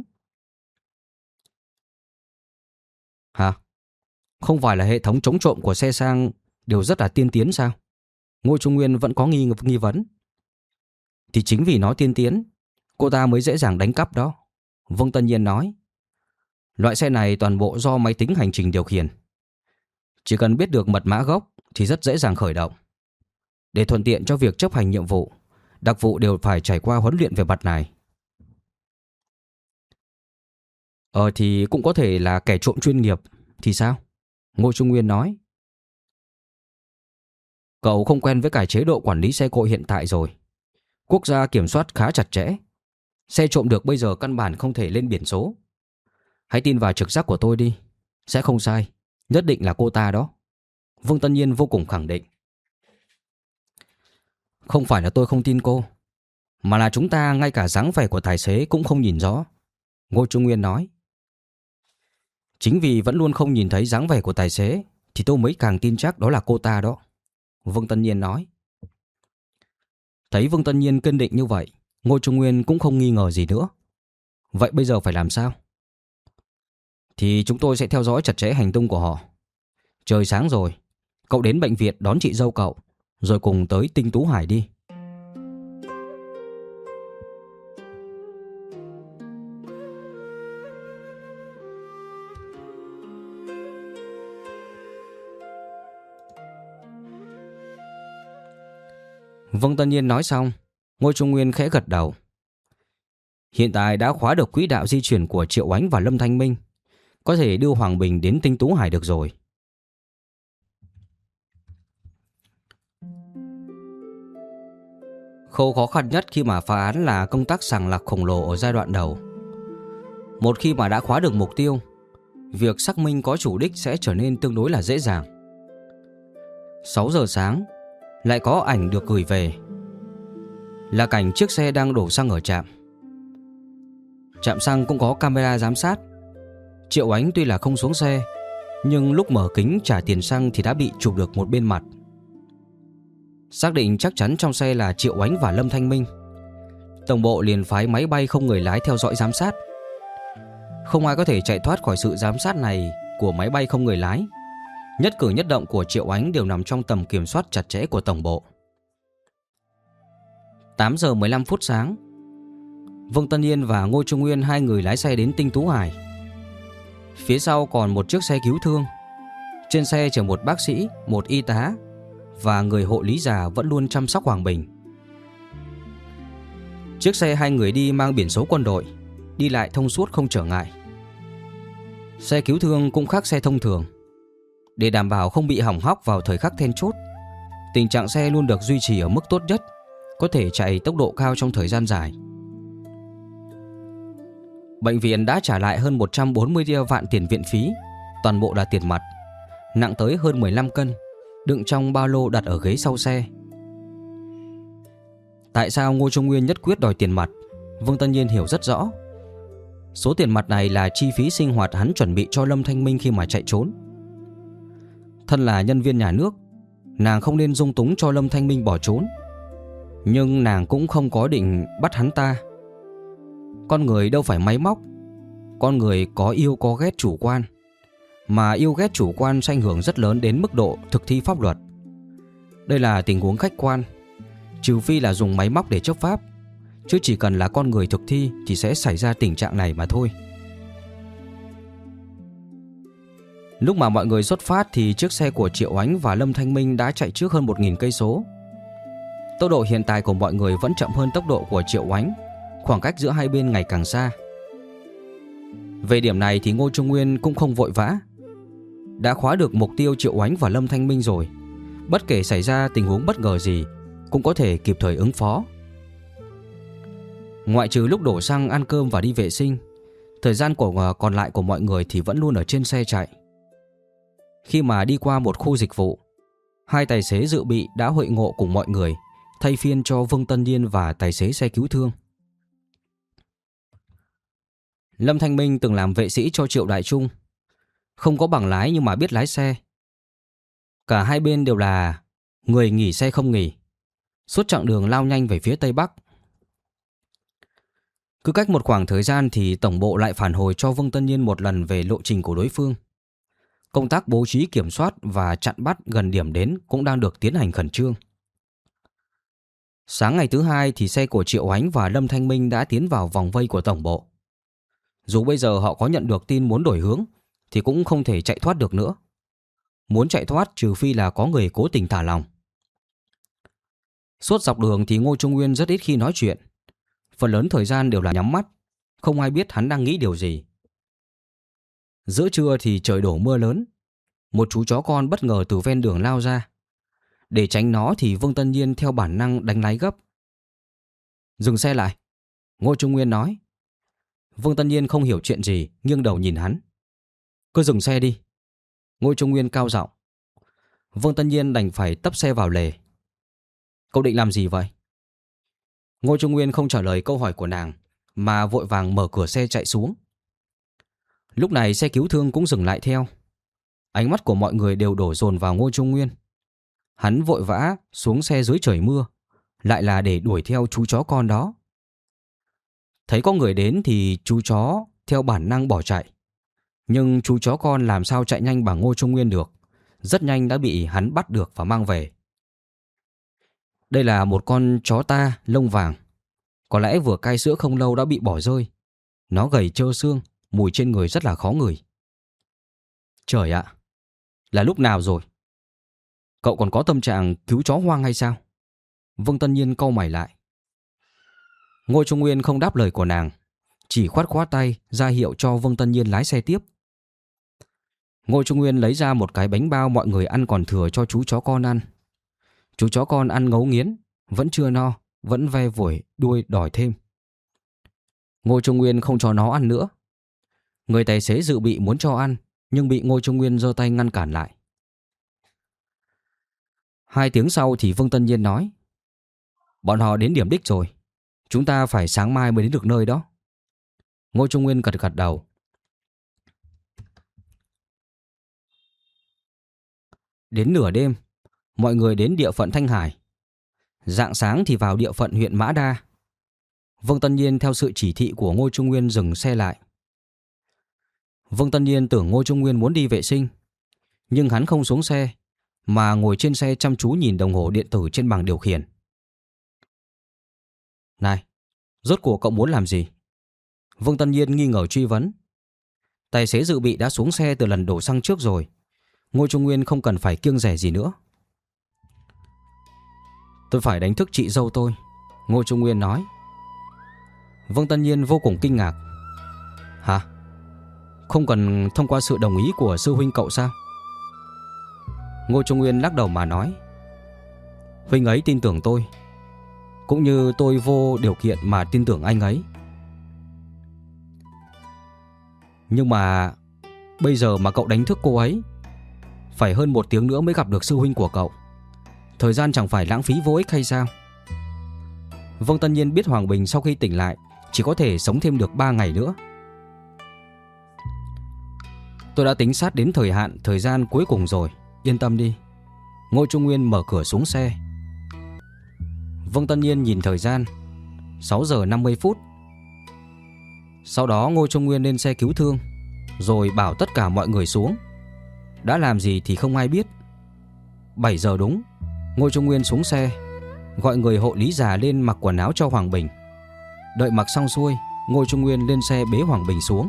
Hả? Không phải là hệ thống chống trộm của xe sang đều rất là tiên tiến sao? Ngô Trung Nguyên vẫn có nghi vấn. Thì chính vì nó tiên tiến, cô ta mới dễ dàng đánh cắp đó. Vương Tân Nhiên nói. Loại xe này toàn bộ do máy tính hành trình điều khiển. Chỉ cần biết được mật mã gốc thì rất dễ dàng khởi động. Để thuận tiện cho việc chấp hành nhiệm vụ, đặc vụ đều phải trải qua huấn luyện về mặt này. Thì cũng có thể là kẻ trộm chuyên nghiệp thì sao? Ngô Trung Nguyên nói. Cậu không quen với cả chế độ quản lý xe cộ hiện tại rồi. Quốc gia kiểm soát khá chặt chẽ. Xe trộm được bây giờ căn bản không thể lên biển số. Hãy tin vào trực giác của tôi đi. Sẽ không sai. Nhất định là cô ta đó. Vương Tân Nhiên vô cùng khẳng định. Không phải là tôi không tin cô, mà là chúng ta ngay cả dáng vẻ của tài xế cũng không nhìn rõ. Ngô Trung Nguyên nói. Chính vì vẫn luôn không nhìn thấy dáng vẻ của tài xế thì tôi mới càng tin chắc đó là cô ta đó. Vương Tân Nhiên nói. Thấy Vương Tân Nhiên kiên định như vậy, Ngô Trung Nguyên cũng không nghi ngờ gì nữa. Vậy bây giờ phải làm sao? Thì chúng tôi sẽ theo dõi chặt chẽ hành tung của họ. Trời sáng rồi, cậu đến bệnh viện đón chị dâu cậu, rồi cùng tới Tinh Tú Hải đi. Vương Tân Nhiên nói xong, Ngô Trung Nguyên khẽ gật đầu. Hiện tại đã khóa được quỹ đạo di chuyển của Triệu Ánh và Lâm Thanh Minh, có thể đưa Hoàng Bình đến Tinh Tú Hải được rồi. Khâu khó khăn nhất khi mà phá án là công tác sàng lọc khổng lồ ở giai đoạn đầu. Một khi mà đã khóa được mục tiêu, việc xác minh có chủ đích sẽ trở nên tương đối là dễ dàng. 6 giờ sáng, lại có ảnh được gửi về. Là cảnh chiếc xe đang đổ xăng ở trạm. Trạm xăng cũng có camera giám sát. Triệu Ánh tuy là không xuống xe, nhưng lúc mở kính trả tiền xăng thì đã bị chụp được một bên mặt. Xác định chắc chắn trong xe là Triệu Ánh và Lâm Thanh Minh, tổng bộ liền phái máy bay không người lái theo dõi giám sát. Không ai có thể chạy thoát khỏi sự giám sát này của máy bay không người lái. Nhất cử nhất động của Triệu Ánh đều nằm trong tầm kiểm soát chặt chẽ của tổng bộ. 8 giờ 15 phút sáng, Vương Tân Yên và Ngô Trung Nguyên hai người lái xe đến Tinh Tú Hải. Phía sau còn một chiếc xe cứu thương. Trên xe chở một bác sĩ, một y tá và người hộ lý già vẫn luôn chăm sóc Hoàng Bình. Chiếc xe hai người đi mang biển số quân đội, đi lại thông suốt không trở ngại. Xe cứu thương cũng khác xe thông thường. Để đảm bảo không bị hỏng hóc vào thời khắc then chốt, tình trạng xe luôn được duy trì ở mức tốt nhất, có thể chạy tốc độ cao trong thời gian dài. Bệnh viện đã trả lại hơn 140 vạn tiền viện phí, toàn bộ là tiền mặt, nặng tới hơn 15 cân, đựng trong ba lô đặt ở ghế sau xe. Tại sao Ngô Trung Nguyên nhất quyết đòi tiền mặt, Vương Tân Nhiên hiểu rất rõ. Số tiền mặt này là chi phí sinh hoạt hắn chuẩn bị cho Lâm Thanh Minh khi mà chạy trốn. Thân là nhân viên nhà nước, nàng không nên dung túng cho Lâm Thanh Minh bỏ trốn, nhưng nàng cũng không có định bắt hắn ta. Con người đâu phải máy móc. Con người có yêu có ghét chủ quan, mà yêu ghét chủ quan sẽ ảnh hưởng rất lớn đến mức độ thực thi pháp luật. Đây là tình huống khách quan, trừ phi là dùng máy móc để chấp pháp, chứ chỉ cần là con người thực thi thì sẽ xảy ra tình trạng này mà thôi. Lúc mà mọi người xuất phát thì chiếc xe của Triệu Ánh và Lâm Thanh Minh đã chạy trước hơn 1.000 cây số. Tốc độ hiện tại của mọi người vẫn chậm hơn tốc độ của Triệu Ánh, khoảng cách giữa hai bên ngày càng xa. Về điểm này thì Ngô Trung Nguyên cũng không vội vã. Đã khóa được mục tiêu Triệu Ánh và Lâm Thanh Minh rồi, bất kể xảy ra tình huống bất ngờ gì cũng có thể kịp thời ứng phó. Ngoại trừ lúc đổ xăng, ăn cơm và đi vệ sinh, thời gian còn lại của mọi người thì vẫn luôn ở trên xe chạy. Khi mà đi qua một khu dịch vụ, hai tài xế dự bị đã hội ngộ cùng mọi người, thay phiên cho Vương Tân Nhiên và tài xế xe cứu thương. Lâm Thanh Minh từng làm vệ sĩ cho Triệu Đại Trung, không có bằng lái nhưng mà biết lái xe. Cả hai bên đều là người nghỉ xe không nghỉ, suốt chặng đường lao nhanh về phía Tây Bắc. Cứ cách một khoảng thời gian thì tổng bộ lại phản hồi cho Vương Tân Nhiên một lần về lộ trình của đối phương. Công tác bố trí kiểm soát và chặn bắt gần điểm đến cũng đang được tiến hành khẩn trương. Sáng ngày thứ hai thì xe của Triệu Ánh và Lâm Thanh Minh đã tiến vào vòng vây của tổng bộ. Dù bây giờ họ có nhận được tin muốn đổi hướng thì cũng không thể chạy thoát được nữa. Muốn chạy thoát trừ phi là có người cố tình thả lỏng. Suốt dọc đường thì Ngô Trung Nguyên rất ít khi nói chuyện. Phần lớn thời gian đều là nhắm mắt, không ai biết hắn đang nghĩ điều gì. Giữa trưa thì trời đổ mưa lớn. Một chú chó con bất ngờ từ ven đường lao ra. Để tránh nó thì Vương Tân Nhiên theo bản năng đánh lái gấp. Dừng xe lại, Ngô Trung Nguyên nói. Vương Tân Nhiên không hiểu chuyện gì, nghiêng đầu nhìn hắn. Cứ dừng xe đi, Ngô Trung Nguyên cao giọng. Vương Tân Nhiên đành phải tấp xe vào lề. Cậu định làm gì vậy? Ngô Trung Nguyên không trả lời câu hỏi của nàng, mà vội vàng mở cửa xe chạy xuống. Lúc này xe cứu thương cũng dừng lại theo. Ánh mắt của mọi người đều đổ dồn vào Ngô Trung Nguyên. Hắn vội vã xuống xe dưới trời mưa, lại là để đuổi theo chú chó con đó. Thấy có người đến thì chú chó theo bản năng bỏ chạy. Nhưng chú chó con làm sao chạy nhanh bằng Ngô Trung Nguyên được, rất nhanh đã bị hắn bắt được và mang về. Đây là một con chó ta lông vàng. Có lẽ vừa cai sữa không lâu đã bị bỏ rơi. Nó gầy trơ xương, mùi trên người rất là khó ngửi. Trời ạ, là lúc nào rồi? Cậu còn có tâm trạng cứu chó hoang hay sao? Vương Tân Nhiên cau mày lại. Ngô Trung Nguyên không đáp lời của nàng, chỉ khoát khoát tay ra hiệu cho Vương Tân Nhiên lái xe tiếp. Ngô Trung Nguyên lấy ra một cái bánh bao mọi người ăn còn thừa cho chú chó con ăn. Chú chó con ăn ngấu nghiến, vẫn chưa no, vẫn ve vổi đuôi đòi thêm. Ngô Trung Nguyên không cho nó ăn nữa. Người tài xế dự bị muốn cho ăn, nhưng bị Ngô Trung Nguyên giơ tay ngăn cản lại. 2 tiếng sau thì Vương Tân Nhiên nói: bọn họ đến điểm đích rồi, chúng ta phải sáng mai mới đến được nơi đó. Ngô Trung Nguyên gật gật đầu. Đến nửa đêm, mọi người đến địa phận Thanh Hải. Rạng sáng thì vào địa phận huyện Mã Đa. Vương Tân Nhiên theo sự chỉ thị của Ngô Trung Nguyên dừng xe lại. Vương Tân Nhiên tưởng Ngô Trung Nguyên muốn đi vệ sinh, nhưng hắn không xuống xe mà ngồi trên xe chăm chú nhìn đồng hồ điện tử trên bảng điều khiển. Này, rốt cuộc cậu muốn làm gì? Vương Tân Nhiên nghi ngờ truy vấn. Tài xế dự bị đã xuống xe từ lần đổ xăng trước rồi. Ngô Trung Nguyên không cần phải kiêng dè gì nữa. Tôi phải đánh thức chị dâu tôi, Ngô Trung Nguyên nói. Vương Tân Nhiên vô cùng kinh ngạc. Hả? Không cần thông qua sự đồng ý của sư huynh cậu sao? Ngô Trung Nguyên lắc đầu mà nói: huynh ấy tin tưởng tôi, cũng như tôi vô điều kiện mà tin tưởng anh ấy. Nhưng mà bây giờ mà cậu đánh thức cô ấy, phải hơn 1 tiếng nữa mới gặp được sư huynh của cậu. Thời gian chẳng phải lãng phí vô ích hay sao? Vương Tân Nhiên biết Hoàng Bình sau khi tỉnh lại chỉ có thể sống thêm được 3 ngày nữa. Tôi đã tính sát đến thời gian cuối cùng rồi, yên tâm đi. Ngô Trung Nguyên mở cửa xuống xe. Vương Tân Nhiên nhìn thời gian, 6 giờ 50 phút. Sau đó Ngô Trung Nguyên lên xe cứu thương, rồi bảo tất cả mọi người xuống. Đã làm gì thì không ai biết. 7 giờ đúng, Ngô Trung Nguyên xuống xe, gọi người hộ lý già lên mặc quần áo cho Hoàng Bình. Đợi mặc xong xuôi, Ngô Trung Nguyên lên xe bế Hoàng Bình xuống.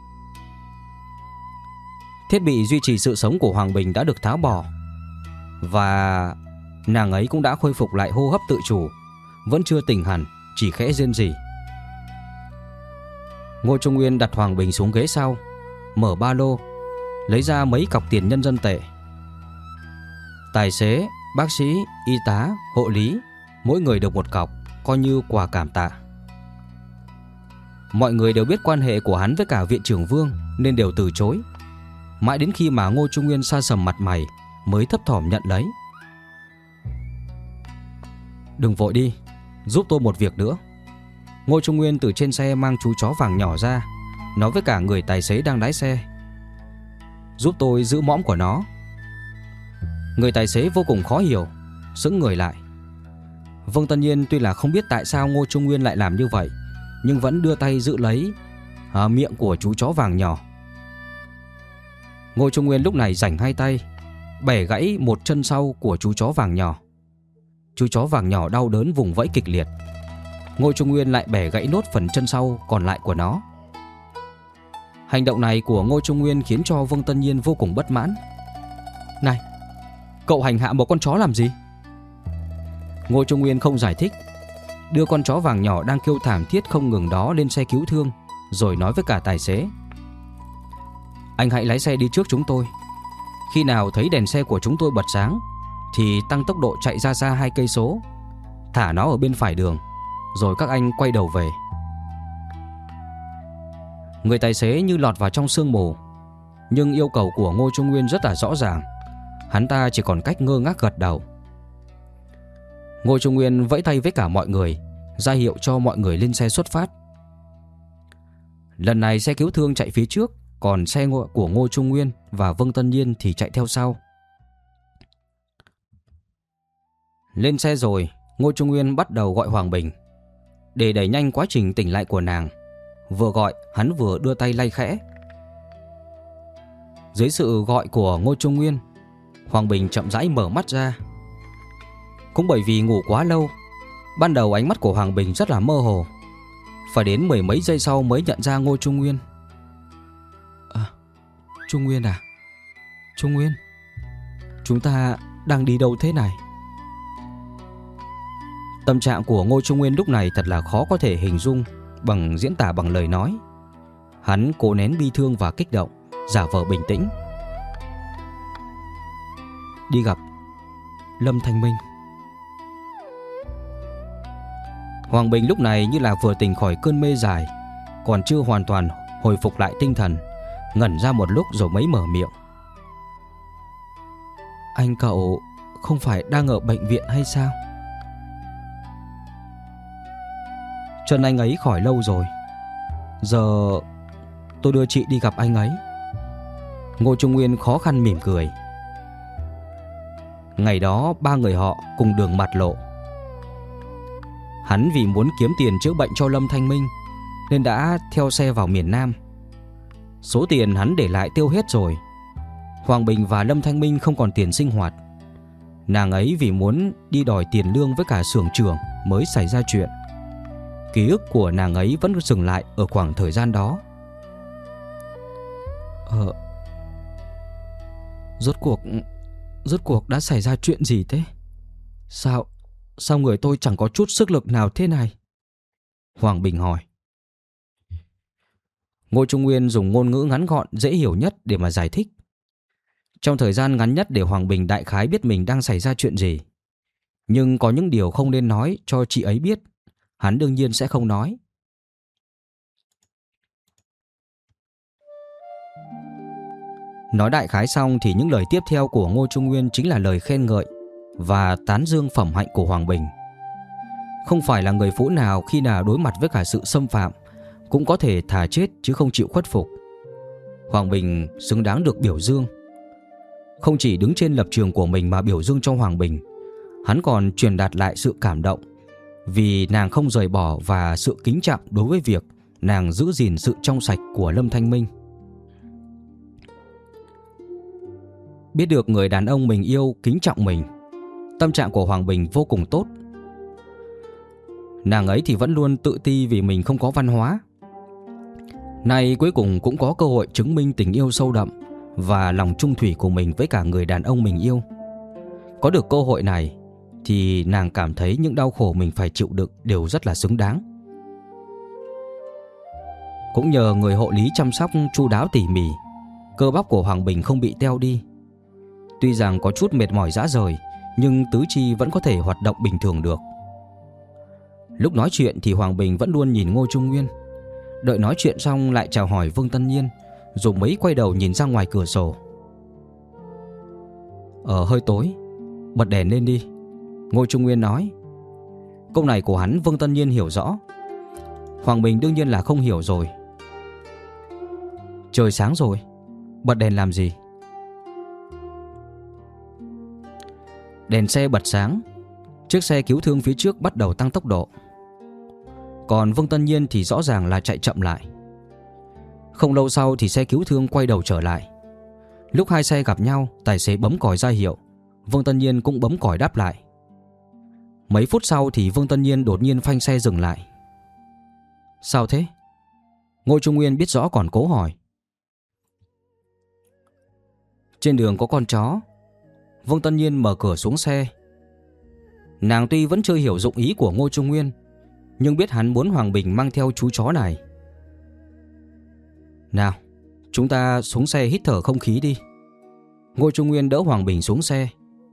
Thiết bị duy trì sự sống của Hoàng Bình đã được tháo bỏ, và nàng ấy cũng đã khôi phục lại hô hấp tự chủ, vẫn chưa tỉnh hẳn, chỉ khẽ rên rỉ. Ngô Trung Nguyên đặt Hoàng Bình xuống ghế sau, mở ba lô, lấy ra mấy cọc tiền nhân dân tệ. Tài xế, bác sĩ, y tá, hộ lý, mỗi người được 1 cọc, coi như quà cảm tạ. Mọi người đều biết quan hệ của hắn với cả viện trưởng Vương nên đều từ chối. Mãi đến khi mà Ngô Trung Nguyên sa sầm mặt mày mới thấp thỏm nhận lấy. Đừng vội đi, giúp tôi một việc nữa. Ngô Trung Nguyên từ trên xe mang chú chó vàng nhỏ ra, nói với cả người tài xế đang lái xe: giúp tôi giữ mõm của nó. Người tài xế vô cùng khó hiểu, sững người lại. Vương Tân Nhiên tuy là không biết tại sao Ngô Trung Nguyên lại làm như vậy, nhưng vẫn đưa tay giữ lấy miệng của chú chó vàng nhỏ. Ngô Trung Nguyên lúc này rảnh 2 tay, bẻ gãy một chân sau của chú chó vàng nhỏ. Chú chó vàng nhỏ đau đớn vùng vẫy kịch liệt. Ngô Trung Nguyên lại bẻ gãy nốt phần chân sau còn lại của nó. Hành động này của Ngô Trung Nguyên khiến cho Vương Tân Nhiên vô cùng bất mãn. Này, cậu hành hạ một con chó làm gì? Ngô Trung Nguyên không giải thích, đưa con chó vàng nhỏ đang kêu thảm thiết không ngừng đó lên xe cứu thương, rồi nói với cả tài xế: anh hãy lái xe đi trước chúng tôi. Khi nào thấy đèn xe của chúng tôi bật sáng thì tăng tốc độ chạy ra xa 2 cây số, thả nó ở bên phải đường, rồi các anh quay đầu về. Người tài xế như lọt vào trong sương mù, nhưng yêu cầu của Ngô Trung Nguyên rất là rõ ràng. Hắn ta chỉ còn cách ngơ ngác gật đầu. Ngô Trung Nguyên vẫy tay với cả mọi người, ra hiệu cho mọi người lên xe xuất phát. Lần này xe cứu thương chạy phía trước, còn xe của Ngô Trung Nguyên và Vương Tân Nhiên thì chạy theo sau. Lên xe rồi, Ngô Trung Nguyên bắt đầu gọi Hoàng Bình. Để đẩy nhanh quá trình tỉnh lại của nàng, vừa gọi hắn vừa đưa tay lay khẽ. Dưới sự gọi của Ngô Trung Nguyên, Hoàng Bình chậm rãi mở mắt ra. Cũng bởi vì ngủ quá lâu, ban đầu ánh mắt của Hoàng Bình rất là mơ hồ. Phải đến 10 mấy giây sau mới nhận ra Ngô Trung Nguyên. Trung Nguyên à? Trung Nguyên, chúng ta đang đi đâu thế này? Tâm trạng của Ngô Trung Nguyên lúc này thật là khó có thể hình dung bằng diễn tả bằng lời nói. Hắn cố nén bi thương và kích động, giả vờ bình tĩnh, đi gặp Lâm Thanh Minh. Hoàng Bình lúc này như là vừa tỉnh khỏi cơn mê dài, còn chưa hoàn toàn hồi phục lại tinh thần, ngẩn ra một lúc rồi mới mở miệng. Anh cậu không phải đang ở bệnh viện hay sao? Chân anh ấy khỏi lâu rồi. Giờ tôi đưa chị đi gặp anh ấy. Ngô Trung Nguyên khó khăn mỉm cười. Ngày đó ba người họ cùng đường mặt lộ. Hắn vì muốn kiếm tiền chữa bệnh cho Lâm Thanh Minh nên đã theo xe vào miền Nam. Số tiền hắn để lại tiêu hết rồi. Hoàng Bình và Lâm Thanh Minh không còn tiền sinh hoạt. Nàng ấy vì muốn đi đòi tiền lương với cả xưởng trưởng mới xảy ra chuyện. Ký ức của nàng ấy vẫn dừng lại ở khoảng thời gian đó. Rốt cuộc đã xảy ra chuyện gì thế? Sao người tôi chẳng có chút sức lực nào thế này? Hoàng Bình hỏi. Ngô Trung Nguyên dùng ngôn ngữ ngắn gọn dễ hiểu nhất để mà giải thích. Trong thời gian ngắn nhất để Hoàng Bình đại khái biết mình đang xảy ra chuyện gì. Nhưng có những điều không nên nói cho chị ấy biết, hắn đương nhiên sẽ không nói. Nói đại khái xong thì những lời tiếp theo của Ngô Trung Nguyên chính là lời khen ngợi và tán dương phẩm hạnh của Hoàng Bình. Không phải là người phụ nào khi nào đối mặt với cả sự xâm phạm cũng có thể thà chết chứ không chịu khuất phục. Hoàng Bình xứng đáng được biểu dương. Không chỉ đứng trên lập trường của mình mà biểu dương cho Hoàng Bình, hắn còn truyền đạt lại sự cảm động vì nàng không rời bỏ và sự kính trọng đối với việc nàng giữ gìn sự trong sạch của Lâm Thanh Minh. Biết được người đàn ông mình yêu kính trọng mình, tâm trạng của Hoàng Bình vô cùng tốt. Nàng ấy thì vẫn luôn tự ti vì mình không có văn hóa. Nay cuối cùng cũng có cơ hội chứng minh tình yêu sâu đậm và lòng trung thủy của mình với cả người đàn ông mình yêu. Có được cơ hội này thì nàng cảm thấy những đau khổ mình phải chịu đựng đều rất là xứng đáng. Cũng nhờ người hộ lý chăm sóc chu đáo tỉ mỉ, cơ bắp của Hoàng Bình không bị teo đi. Tuy rằng có chút mệt mỏi rã rời, nhưng tứ chi vẫn có thể hoạt động bình thường được. Lúc nói chuyện thì Hoàng Bình vẫn luôn nhìn Ngô Trung Nguyên. Đợi nói chuyện xong lại chào hỏi Vương Tân Nhiên, rồi mới quay đầu nhìn ra ngoài cửa sổ. Hơi tối, bật đèn lên đi, Ngô Trung Nguyên nói. Câu này của hắn Vương Tân Nhiên hiểu rõ. Hoàng Bình đương nhiên là không hiểu rồi. Trời sáng rồi, bật đèn làm gì? Đèn xe bật sáng, chiếc xe cứu thương phía trước bắt đầu tăng tốc độ. Còn Vương Tân Nhiên thì rõ ràng là chạy chậm lại. Không lâu sau thì xe cứu thương quay đầu trở lại. Lúc hai xe gặp nhau, tài xế bấm còi ra hiệu, Vương Tân Nhiên cũng bấm còi đáp lại. Mấy phút sau thì Vương Tân Nhiên đột nhiên phanh xe dừng lại. Sao thế? Ngô Trung Nguyên biết rõ còn cố hỏi. Trên đường có con chó. Vương Tân Nhiên mở cửa xuống xe. Nàng tuy vẫn chưa hiểu dụng ý của Ngô Trung Nguyên, nhưng biết hắn muốn Hoàng Bình mang theo chú chó này. Nào, chúng ta xuống xe hít thở không khí đi. Ngô Trung Nguyên đỡ Hoàng Bình xuống xe.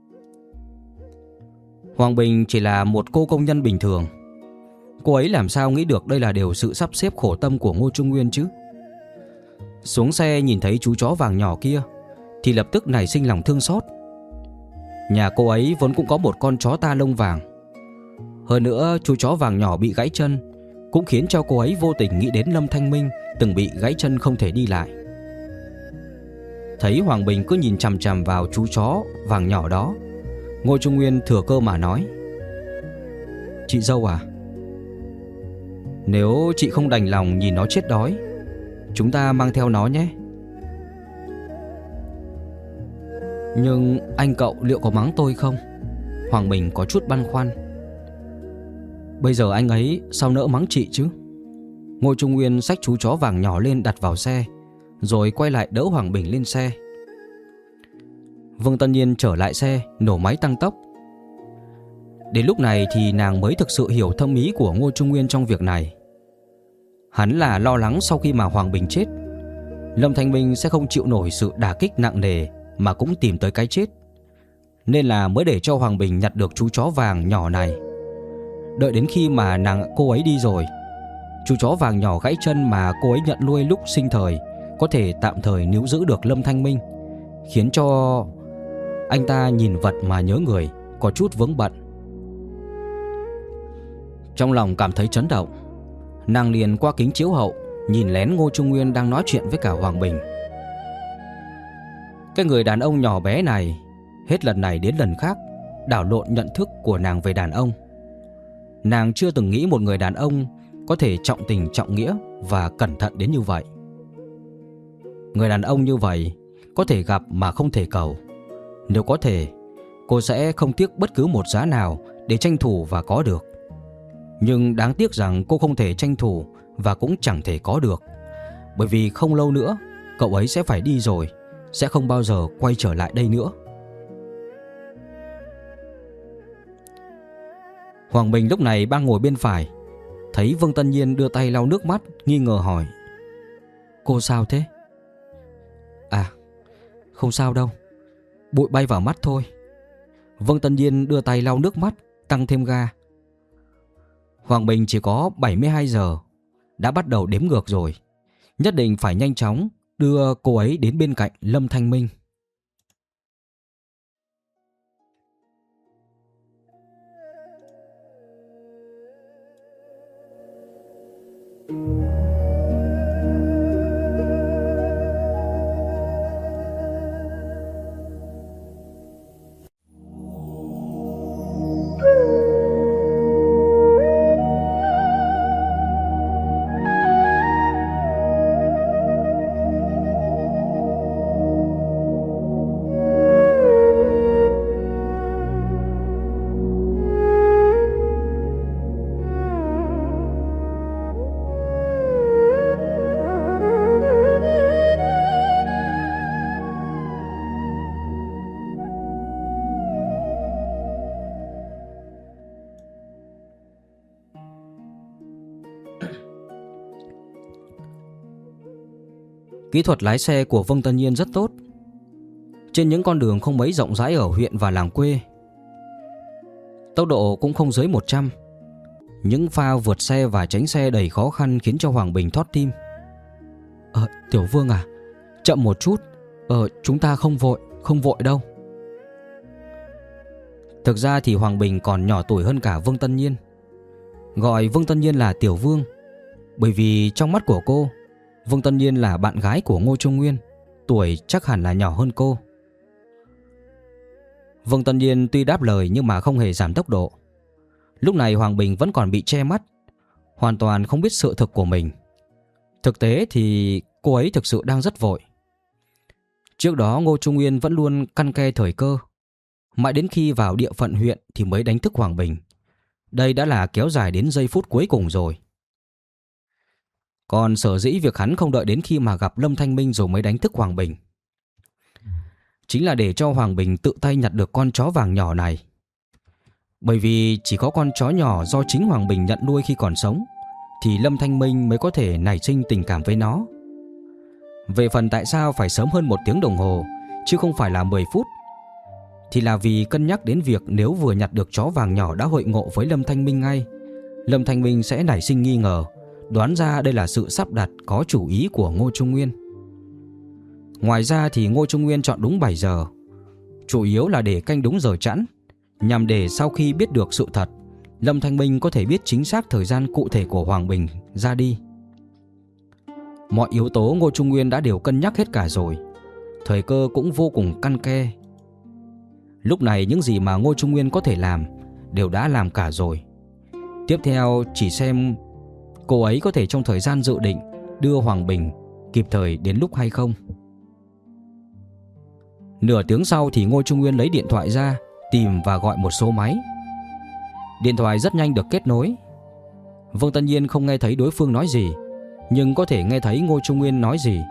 Hoàng Bình chỉ là một cô công nhân bình thường. Cô ấy làm sao nghĩ được đây là đều sự sắp xếp khổ tâm của Ngô Trung Nguyên chứ. Xuống xe nhìn thấy chú chó vàng nhỏ kia thì lập tức nảy sinh lòng thương xót. Nhà cô ấy vốn cũng có một con chó ta lông vàng. Hơn nữa chú chó vàng nhỏ bị gãy chân cũng khiến cho cô ấy vô tình nghĩ đến Lâm Thanh Minh từng bị gãy chân không thể đi lại. Thấy Hoàng Bình cứ nhìn chằm chằm vào chú chó vàng nhỏ đó, Ngô Trung Nguyên thừa cơ mà nói. Chị dâu à, nếu chị không đành lòng nhìn nó chết đói, chúng ta mang theo nó nhé. Nhưng anh cậu liệu có mắng tôi không? Hoàng Bình có chút băn khoăn. Bây giờ anh ấy sao nỡ mắng chị chứ? Ngô Trung Nguyên xách chú chó vàng nhỏ lên đặt vào xe, rồi quay lại đỡ Hoàng Bình lên xe. Vương Tân Nhiên trở lại xe, nổ máy tăng tốc. Đến lúc này thì nàng mới thực sự hiểu thâm ý của Ngô Trung Nguyên trong việc này. Hắn là lo lắng sau khi mà Hoàng Bình chết, Lâm Thanh Minh sẽ không chịu nổi sự đả kích nặng nề mà cũng tìm tới cái chết. nên là mới để cho Hoàng Bình nhặt được chú chó vàng nhỏ này. Đợi đến khi mà cô ấy đi rồi, chú chó vàng nhỏ gãy chân mà cô ấy nhận nuôi lúc sinh thời có thể tạm thời níu giữ được Lâm Thanh Minh, khiến cho anh ta nhìn vật mà nhớ người, có chút vướng bận. Trong lòng cảm thấy chấn động, nàng liền qua kính chiếu hậu nhìn lén Ngô Trung Nguyên đang nói chuyện với cả Hoàng Bình. Cái người đàn ông nhỏ bé này hết lần này đến lần khác đảo lộn nhận thức của nàng về đàn ông. Nàng chưa từng nghĩ một người đàn ông có thể trọng tình trọng nghĩa và cẩn thận đến như vậy. Người đàn ông như vậy có thể gặp mà không thể cầu. Nếu có thể, cô sẽ không tiếc bất cứ một giá nào để tranh thủ và có được. Nhưng đáng tiếc rằng cô không thể tranh thủ và cũng chẳng thể có được, bởi vì không lâu nữa cậu ấy sẽ phải đi rồi, sẽ không bao giờ quay trở lại đây nữa. Hoàng Bình lúc này đang ngồi bên phải, thấy Vương Tân Nhiên đưa tay lau nước mắt, nghi ngờ hỏi: Cô sao thế? À, không sao đâu, bụi bay vào mắt thôi. Vương Tân Nhiên đưa tay lau nước mắt, tăng thêm ga. Hoàng Bình chỉ có 72 giờ, đã bắt đầu đếm ngược rồi. Nhất định phải nhanh chóng đưa cô ấy đến bên cạnh Lâm Thanh Minh. Kỹ thuật lái xe của Vương Tân Nhiên rất tốt. Trên những con đường không mấy rộng rãi ở huyện và làng quê, tốc độ cũng không dưới 100. Những pha vượt xe và tránh xe đầy khó khăn khiến cho Hoàng Bình thót tim. Tiểu Vương à, chậm một chút. Chúng ta không vội đâu. Thực ra thì Hoàng Bình còn nhỏ tuổi hơn cả Vương Tân Nhiên. Gọi Vương Tân Nhiên là Tiểu Vương bởi vì trong mắt của cô, Vương Tân Nhiên là bạn gái của Ngô Trung Nguyên, tuổi chắc hẳn là nhỏ hơn cô. Vương Tân Nhiên tuy đáp lời nhưng mà không hề giảm tốc độ. Lúc này Hoàng Bình vẫn còn bị che mắt, hoàn toàn không biết sự thực của mình. Thực tế thì cô ấy thực sự đang rất vội. Trước đó Ngô Trung Nguyên vẫn luôn căn ke thời cơ, mãi đến khi vào địa phận huyện thì mới đánh thức Hoàng Bình. Đây đã là kéo dài đến giây phút cuối cùng rồi. Còn sở dĩ việc hắn không đợi đến khi mà gặp Lâm Thanh Minh rồi mới đánh thức Hoàng Bình, chính là để cho Hoàng Bình tự tay nhặt được con chó vàng nhỏ này. Bởi vì chỉ có con chó nhỏ do chính Hoàng Bình nhận nuôi khi còn sống thì Lâm Thanh Minh mới có thể nảy sinh tình cảm với nó. Về phần tại sao phải sớm hơn 1 tiếng đồng hồ chứ không phải là 10 phút, thì là vì cân nhắc đến việc nếu vừa nhặt được chó vàng nhỏ đã hội ngộ với Lâm Thanh Minh ngay, Lâm Thanh Minh sẽ nảy sinh nghi ngờ, đoán ra đây là sự sắp đặt có chủ ý của Ngô Trung Nguyên. Ngoài ra thì Ngô Trung Nguyên chọn đúng 7 giờ, chủ yếu là để canh đúng giờ chẵn, nhằm để sau khi biết được sự thật, Lâm Thanh Minh có thể biết chính xác thời gian cụ thể của Hoàng Bình ra đi. Mọi yếu tố Ngô Trung Nguyên đã đều cân nhắc hết cả rồi, thời cơ cũng vô cùng căn ke. Lúc này những gì mà Ngô Trung Nguyên có thể làm đều đã làm cả rồi. Tiếp theo chỉ xem cô ấy có thể trong thời gian dự định đưa Hoàng Bình kịp thời đến lúc hay không. Nửa tiếng sau thì Ngô Trung Nguyên lấy điện thoại ra, tìm và gọi một số máy. Điện thoại rất nhanh được kết nối. Vương Tân Nhiên không nghe thấy đối phương nói gì, nhưng có thể nghe thấy Ngô Trung Nguyên nói gì.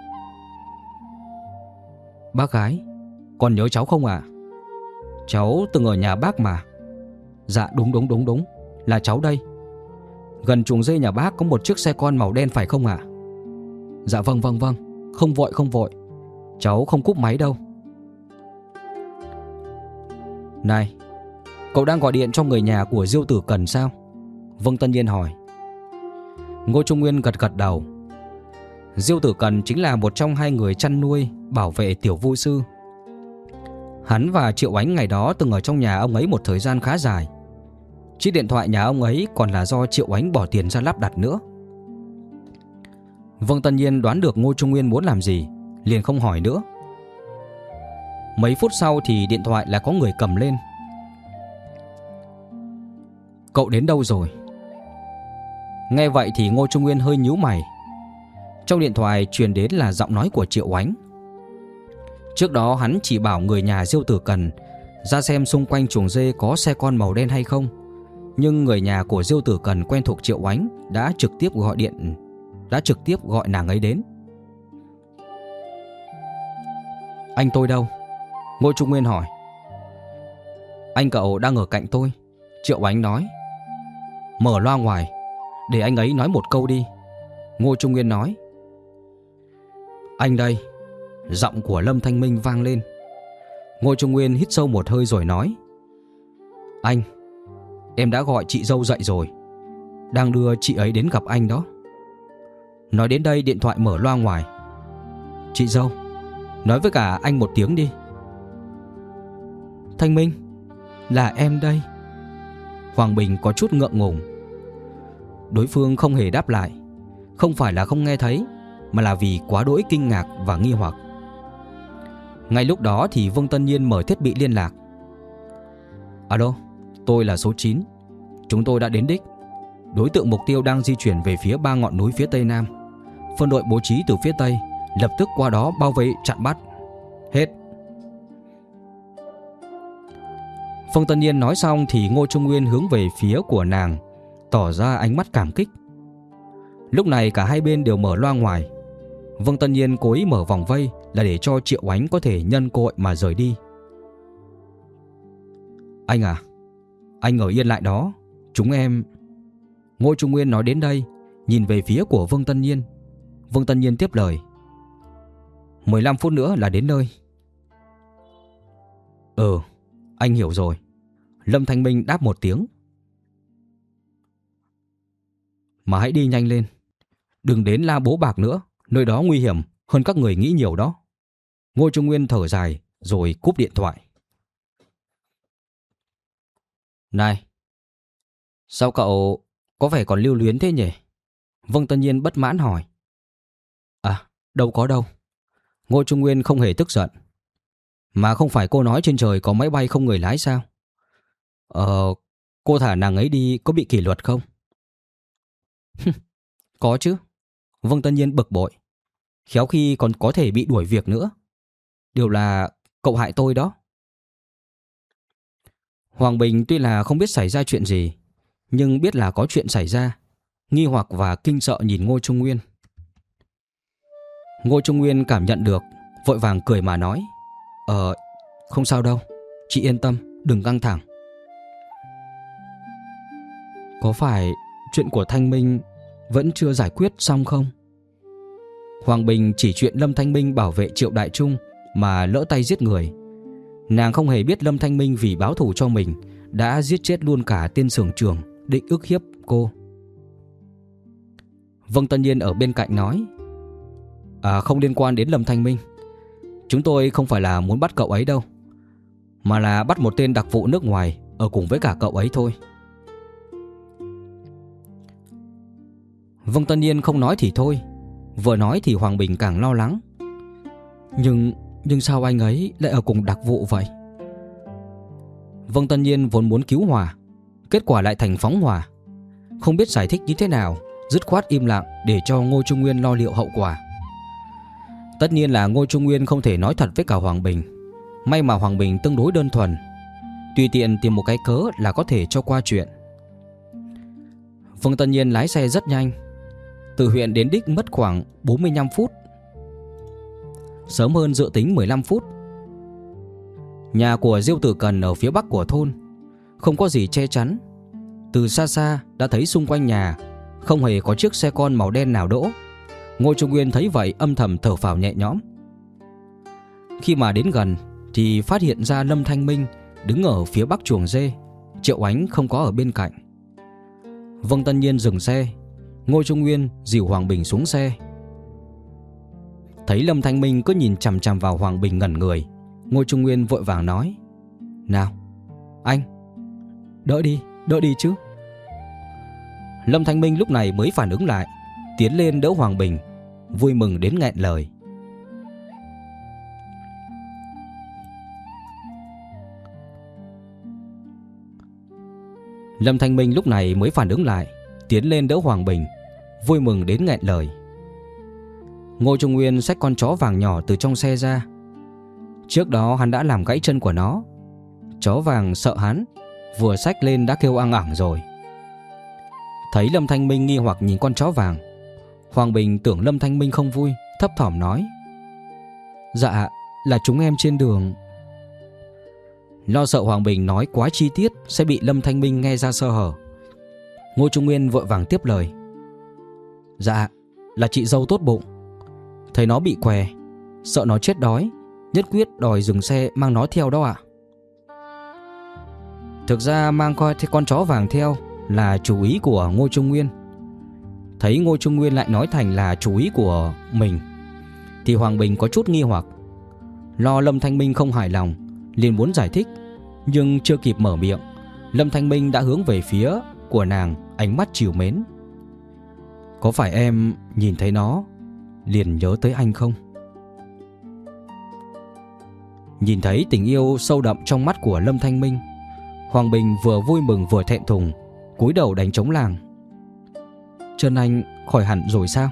Bác gái, còn nhớ cháu không ạ? Cháu từng ở nhà bác mà. Dạ đúng, là cháu đây. Gần chuồng dê nhà bác có một chiếc xe con màu đen phải không ạ? Dạ vâng, không vội. Cháu không cúp máy đâu. Này, cậu đang gọi điện cho người nhà của Diêu Tử Cần sao? Vương Tân Nhiên hỏi. Ngô Trung Nguyên gật gật đầu. Diêu Tử Cần chính là một trong 2 người chăn nuôi bảo vệ Tiểu Vu Sư. Hắn và Triệu Ánh ngày đó từng ở trong nhà ông ấy một thời gian khá dài. Chiếc điện thoại nhà ông ấy còn là do Triệu Ánh bỏ tiền ra lắp đặt nữa. Vương Tân Nhiên đoán được Ngô Trung Nguyên muốn làm gì, liền không hỏi nữa. Mấy phút sau thì điện thoại lại có người cầm lên. Cậu đến đâu rồi? Nghe vậy thì Ngô Trung Nguyên hơi nhíu mày. Trong điện thoại truyền đến là giọng nói của Triệu Ánh. Trước đó hắn chỉ bảo người nhà Diêu Tử Cần ra xem xung quanh chuồng dê có xe con màu đen hay không. Nhưng người nhà của Diêu Tử Cần quen thuộc Triệu Ánh đã trực tiếp gọi nàng ấy đến. Anh tôi đâu? Ngô Trung Nguyên hỏi. Anh cậu đang ở cạnh tôi, Triệu Ánh nói. Mở loa ngoài, để anh ấy nói một câu đi, Ngô Trung Nguyên nói. Anh đây. Giọng của Lâm Thanh Minh vang lên. Ngô Trung Nguyên hít sâu một hơi rồi nói. Anh, em đã gọi chị dâu dậy rồi, đang đưa chị ấy đến gặp anh đó. Nói đến đây điện thoại mở loa ngoài. Chị dâu, nói với cả anh một tiếng đi. Thanh Minh, là em đây. Hoàng Bình có chút ngượng ngùng. Đối phương không hề đáp lại. Không phải là không nghe thấy, mà là vì quá đỗi kinh ngạc và nghi hoặc. Ngay lúc đó thì Vương Tân Nhiên mở thiết bị liên lạc. Alo, tôi là số 9. Chúng tôi đã đến đích. Đối tượng mục tiêu đang di chuyển về phía 3 ngọn núi phía tây nam. Phân đội bố trí từ phía tây, lập tức qua đó bao vây chặn bắt. Hết. Vương Tân Nhiên nói xong thì Ngô Trung Nguyên hướng về phía của nàng, tỏ ra ánh mắt cảm kích. Lúc này cả hai bên đều mở loa ngoài. Vương Tân Nhiên cố ý mở vòng vây là để cho Triệu Ánh có thể nhân cơ hội mà rời đi. Anh à, anh ở yên lại đó, chúng em... Ngô Trung Nguyên nói đến đây, nhìn về phía của Vương Tân Nhiên. Vương Tân Nhiên tiếp lời. 15 phút nữa là đến nơi. Anh hiểu rồi. Lâm Thanh Minh đáp một tiếng. Mà hãy đi nhanh lên, đừng đến La Bố Bạc nữa, nơi đó nguy hiểm hơn các người nghĩ nhiều đó. Ngô Trung Nguyên thở dài rồi cúp điện thoại. Này, sao cậu có vẻ còn lưu luyến thế nhỉ? Vương Tân Nhiên bất mãn hỏi. À, đâu có đâu. Ngô Trung Nguyên không hề tức giận. Mà không phải cô nói trên trời có máy bay không người lái sao? Cô thả nàng ấy đi có bị kỷ luật không? Có chứ. Vương Tân Nhiên bực bội. Khéo khi còn có thể bị đuổi việc nữa. Điều là cậu hại tôi đó. Hoàng Bình tuy là không biết xảy ra chuyện gì, nhưng biết là có chuyện xảy ra, nghi hoặc và kinh sợ nhìn Ngô Trung Nguyên. Ngô Trung Nguyên cảm nhận được, vội vàng cười mà nói. Không sao đâu, chị yên tâm, đừng căng thẳng. Có phải chuyện của Thanh Minh vẫn chưa giải quyết xong không? Hoàng Bình chỉ chuyện Lâm Thanh Minh bảo vệ Triệu Đại Trung mà lỡ tay giết người. Nàng không hề biết Lâm Thanh Minh vì báo thù cho mình đã giết chết luôn cả tên xưởng trưởng định ức hiếp cô. Vương Tân Nhiên ở bên cạnh nói. Không liên quan đến Lâm Thanh Minh. Chúng tôi không phải là muốn bắt cậu ấy đâu, mà là bắt một tên đặc vụ nước ngoài ở cùng với cả cậu ấy thôi. Vương Tân Nhiên không nói thì thôi, vừa nói thì Hoàng Bình càng lo lắng. Nhưng sao anh ấy lại ở cùng đặc vụ vậy? Vương Tân Nhiên vốn muốn cứu hòa, kết quả lại thành phóng hỏa. Không biết giải thích như thế nào, dứt khoát im lặng để cho Ngô Trung Nguyên lo liệu hậu quả. Tất nhiên là Ngô Trung Nguyên không thể nói thật với cả Hoàng Bình. May mà Hoàng Bình tương đối đơn thuần, tùy tiện tìm một cái cớ là có thể cho qua chuyện. Vương Tân Nhiên lái xe rất nhanh, từ huyện đến đích mất khoảng 45 phút, sớm hơn dự tính 15 phút. Nhà của Diêu Tử Cần ở phía bắc của thôn, không có gì che chắn. Từ xa xa đã thấy xung quanh nhà không hề có chiếc xe con màu đen nào đỗ. Ngô Trung Nguyên thấy vậy âm thầm thở phào nhẹ nhõm. Khi mà đến gần thì phát hiện ra Lâm Thanh Minh đứng ở phía bắc chuồng dê. Triệu Ánh không có ở bên cạnh. Vương Tân Nhiên dừng xe. Ngô Trung Nguyên dìu Hoàng Bình xuống xe. Thấy Lâm Thanh Minh cứ nhìn chằm chằm vào Hoàng Bình ngẩn người, Ngô Trung Nguyên vội vàng nói: "Nào, anh, đỡ đi chứ." Lâm Thanh Minh lúc này mới phản ứng lại, tiến lên đỡ Hoàng Bình, vui mừng đến nghẹn lời. Lâm Thanh Minh lúc này mới phản ứng lại, tiến lên đỡ Hoàng Bình, vui mừng đến nghẹn lời. Ngô Trung Nguyên xách con chó vàng nhỏ từ trong xe ra. Trước đó hắn đã làm gãy chân của nó. Chó vàng sợ hắn, vừa xách lên đã kêu ăng ẳng rồi. Thấy Lâm Thanh Minh nghi hoặc nhìn con chó vàng, Hoàng Bình tưởng Lâm Thanh Minh không vui, thấp thỏm nói: "Dạ, là chúng em trên đường." Lo sợ Hoàng Bình nói quá chi tiết sẽ bị Lâm Thanh Minh nghe ra sơ hở, Ngô Trung Nguyên vội vàng tiếp lời: "Dạ, là chị dâu tốt bụng. Thấy nó bị què, sợ nó chết đói, nhất quyết đòi dừng xe mang nó theo đó ạ." Thực ra mang con chó vàng theo là chủ ý của Ngô Trung Nguyên. Thấy Ngô Trung Nguyên lại nói thành là chủ ý của mình, thì Hoàng Bình có chút nghi hoặc. Lo Lâm Thanh Minh không hài lòng, liền muốn giải thích, nhưng chưa kịp mở miệng, Lâm Thanh Minh đã hướng về phía của nàng ánh mắt trìu mến: "Có phải em nhìn thấy nó liền nhớ tới anh không?" Nhìn thấy tình yêu sâu đậm trong mắt của Lâm Thanh Minh, Hoàng Bình vừa vui mừng vừa thẹn thùng, cúi đầu đánh trống làng: "Chân anh khỏi hẳn rồi sao?"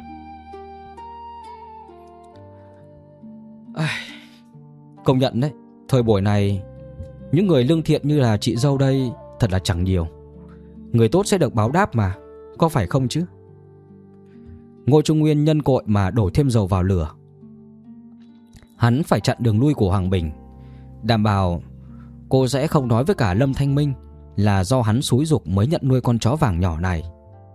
Công nhận đấy, thời buổi này những người lương thiện như là chị dâu đây thật là chẳng nhiều. Người tốt sẽ được báo đáp mà, có phải không chứ? Ngô Trung Nguyên nhân cội mà đổ thêm dầu vào lửa. Hắn phải chặn đường lui của Hoàng Bình, đảm bảo cô sẽ không nói với cả Lâm Thanh Minh là do hắn xúi giục mới nhận nuôi con chó vàng nhỏ này.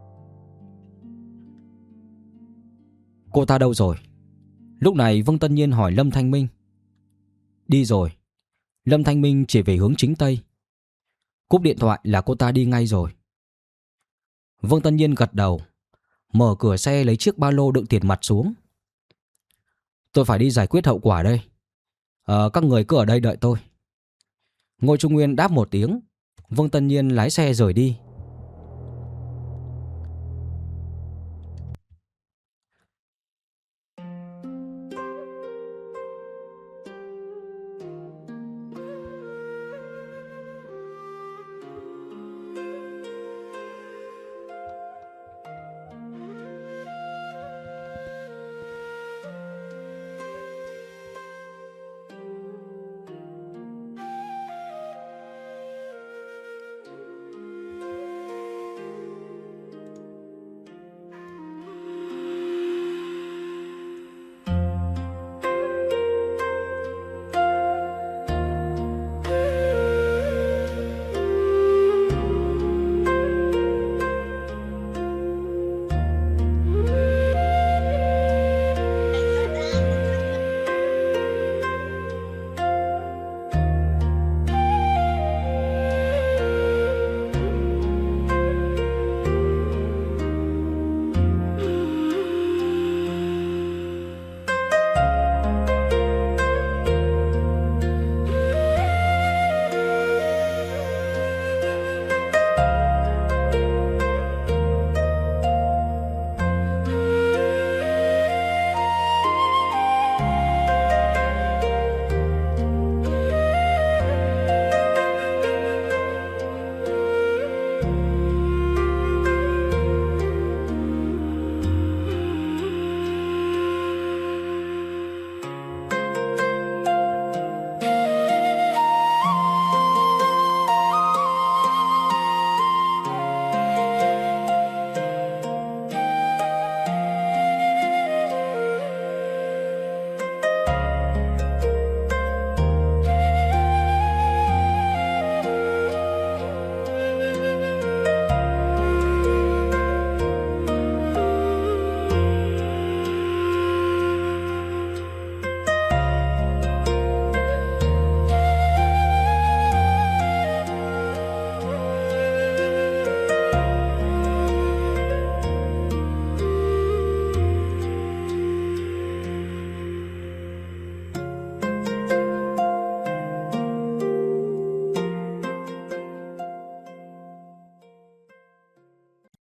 "Cô ta đâu rồi?" Lúc này Vương Tân Nhiên hỏi Lâm Thanh Minh. "Đi rồi." Lâm Thanh Minh chỉ về hướng chính tây. Cúp điện thoại là cô ta đi ngay rồi. Vương Tân Nhiên gật đầu, mở cửa xe lấy chiếc ba lô đựng tiền mặt xuống. "Tôi phải đi giải quyết hậu quả đây. Các người cứ ở đây đợi tôi." Ngô Trung Nguyên đáp một tiếng. Vương Tân Nhiên lái xe rời đi.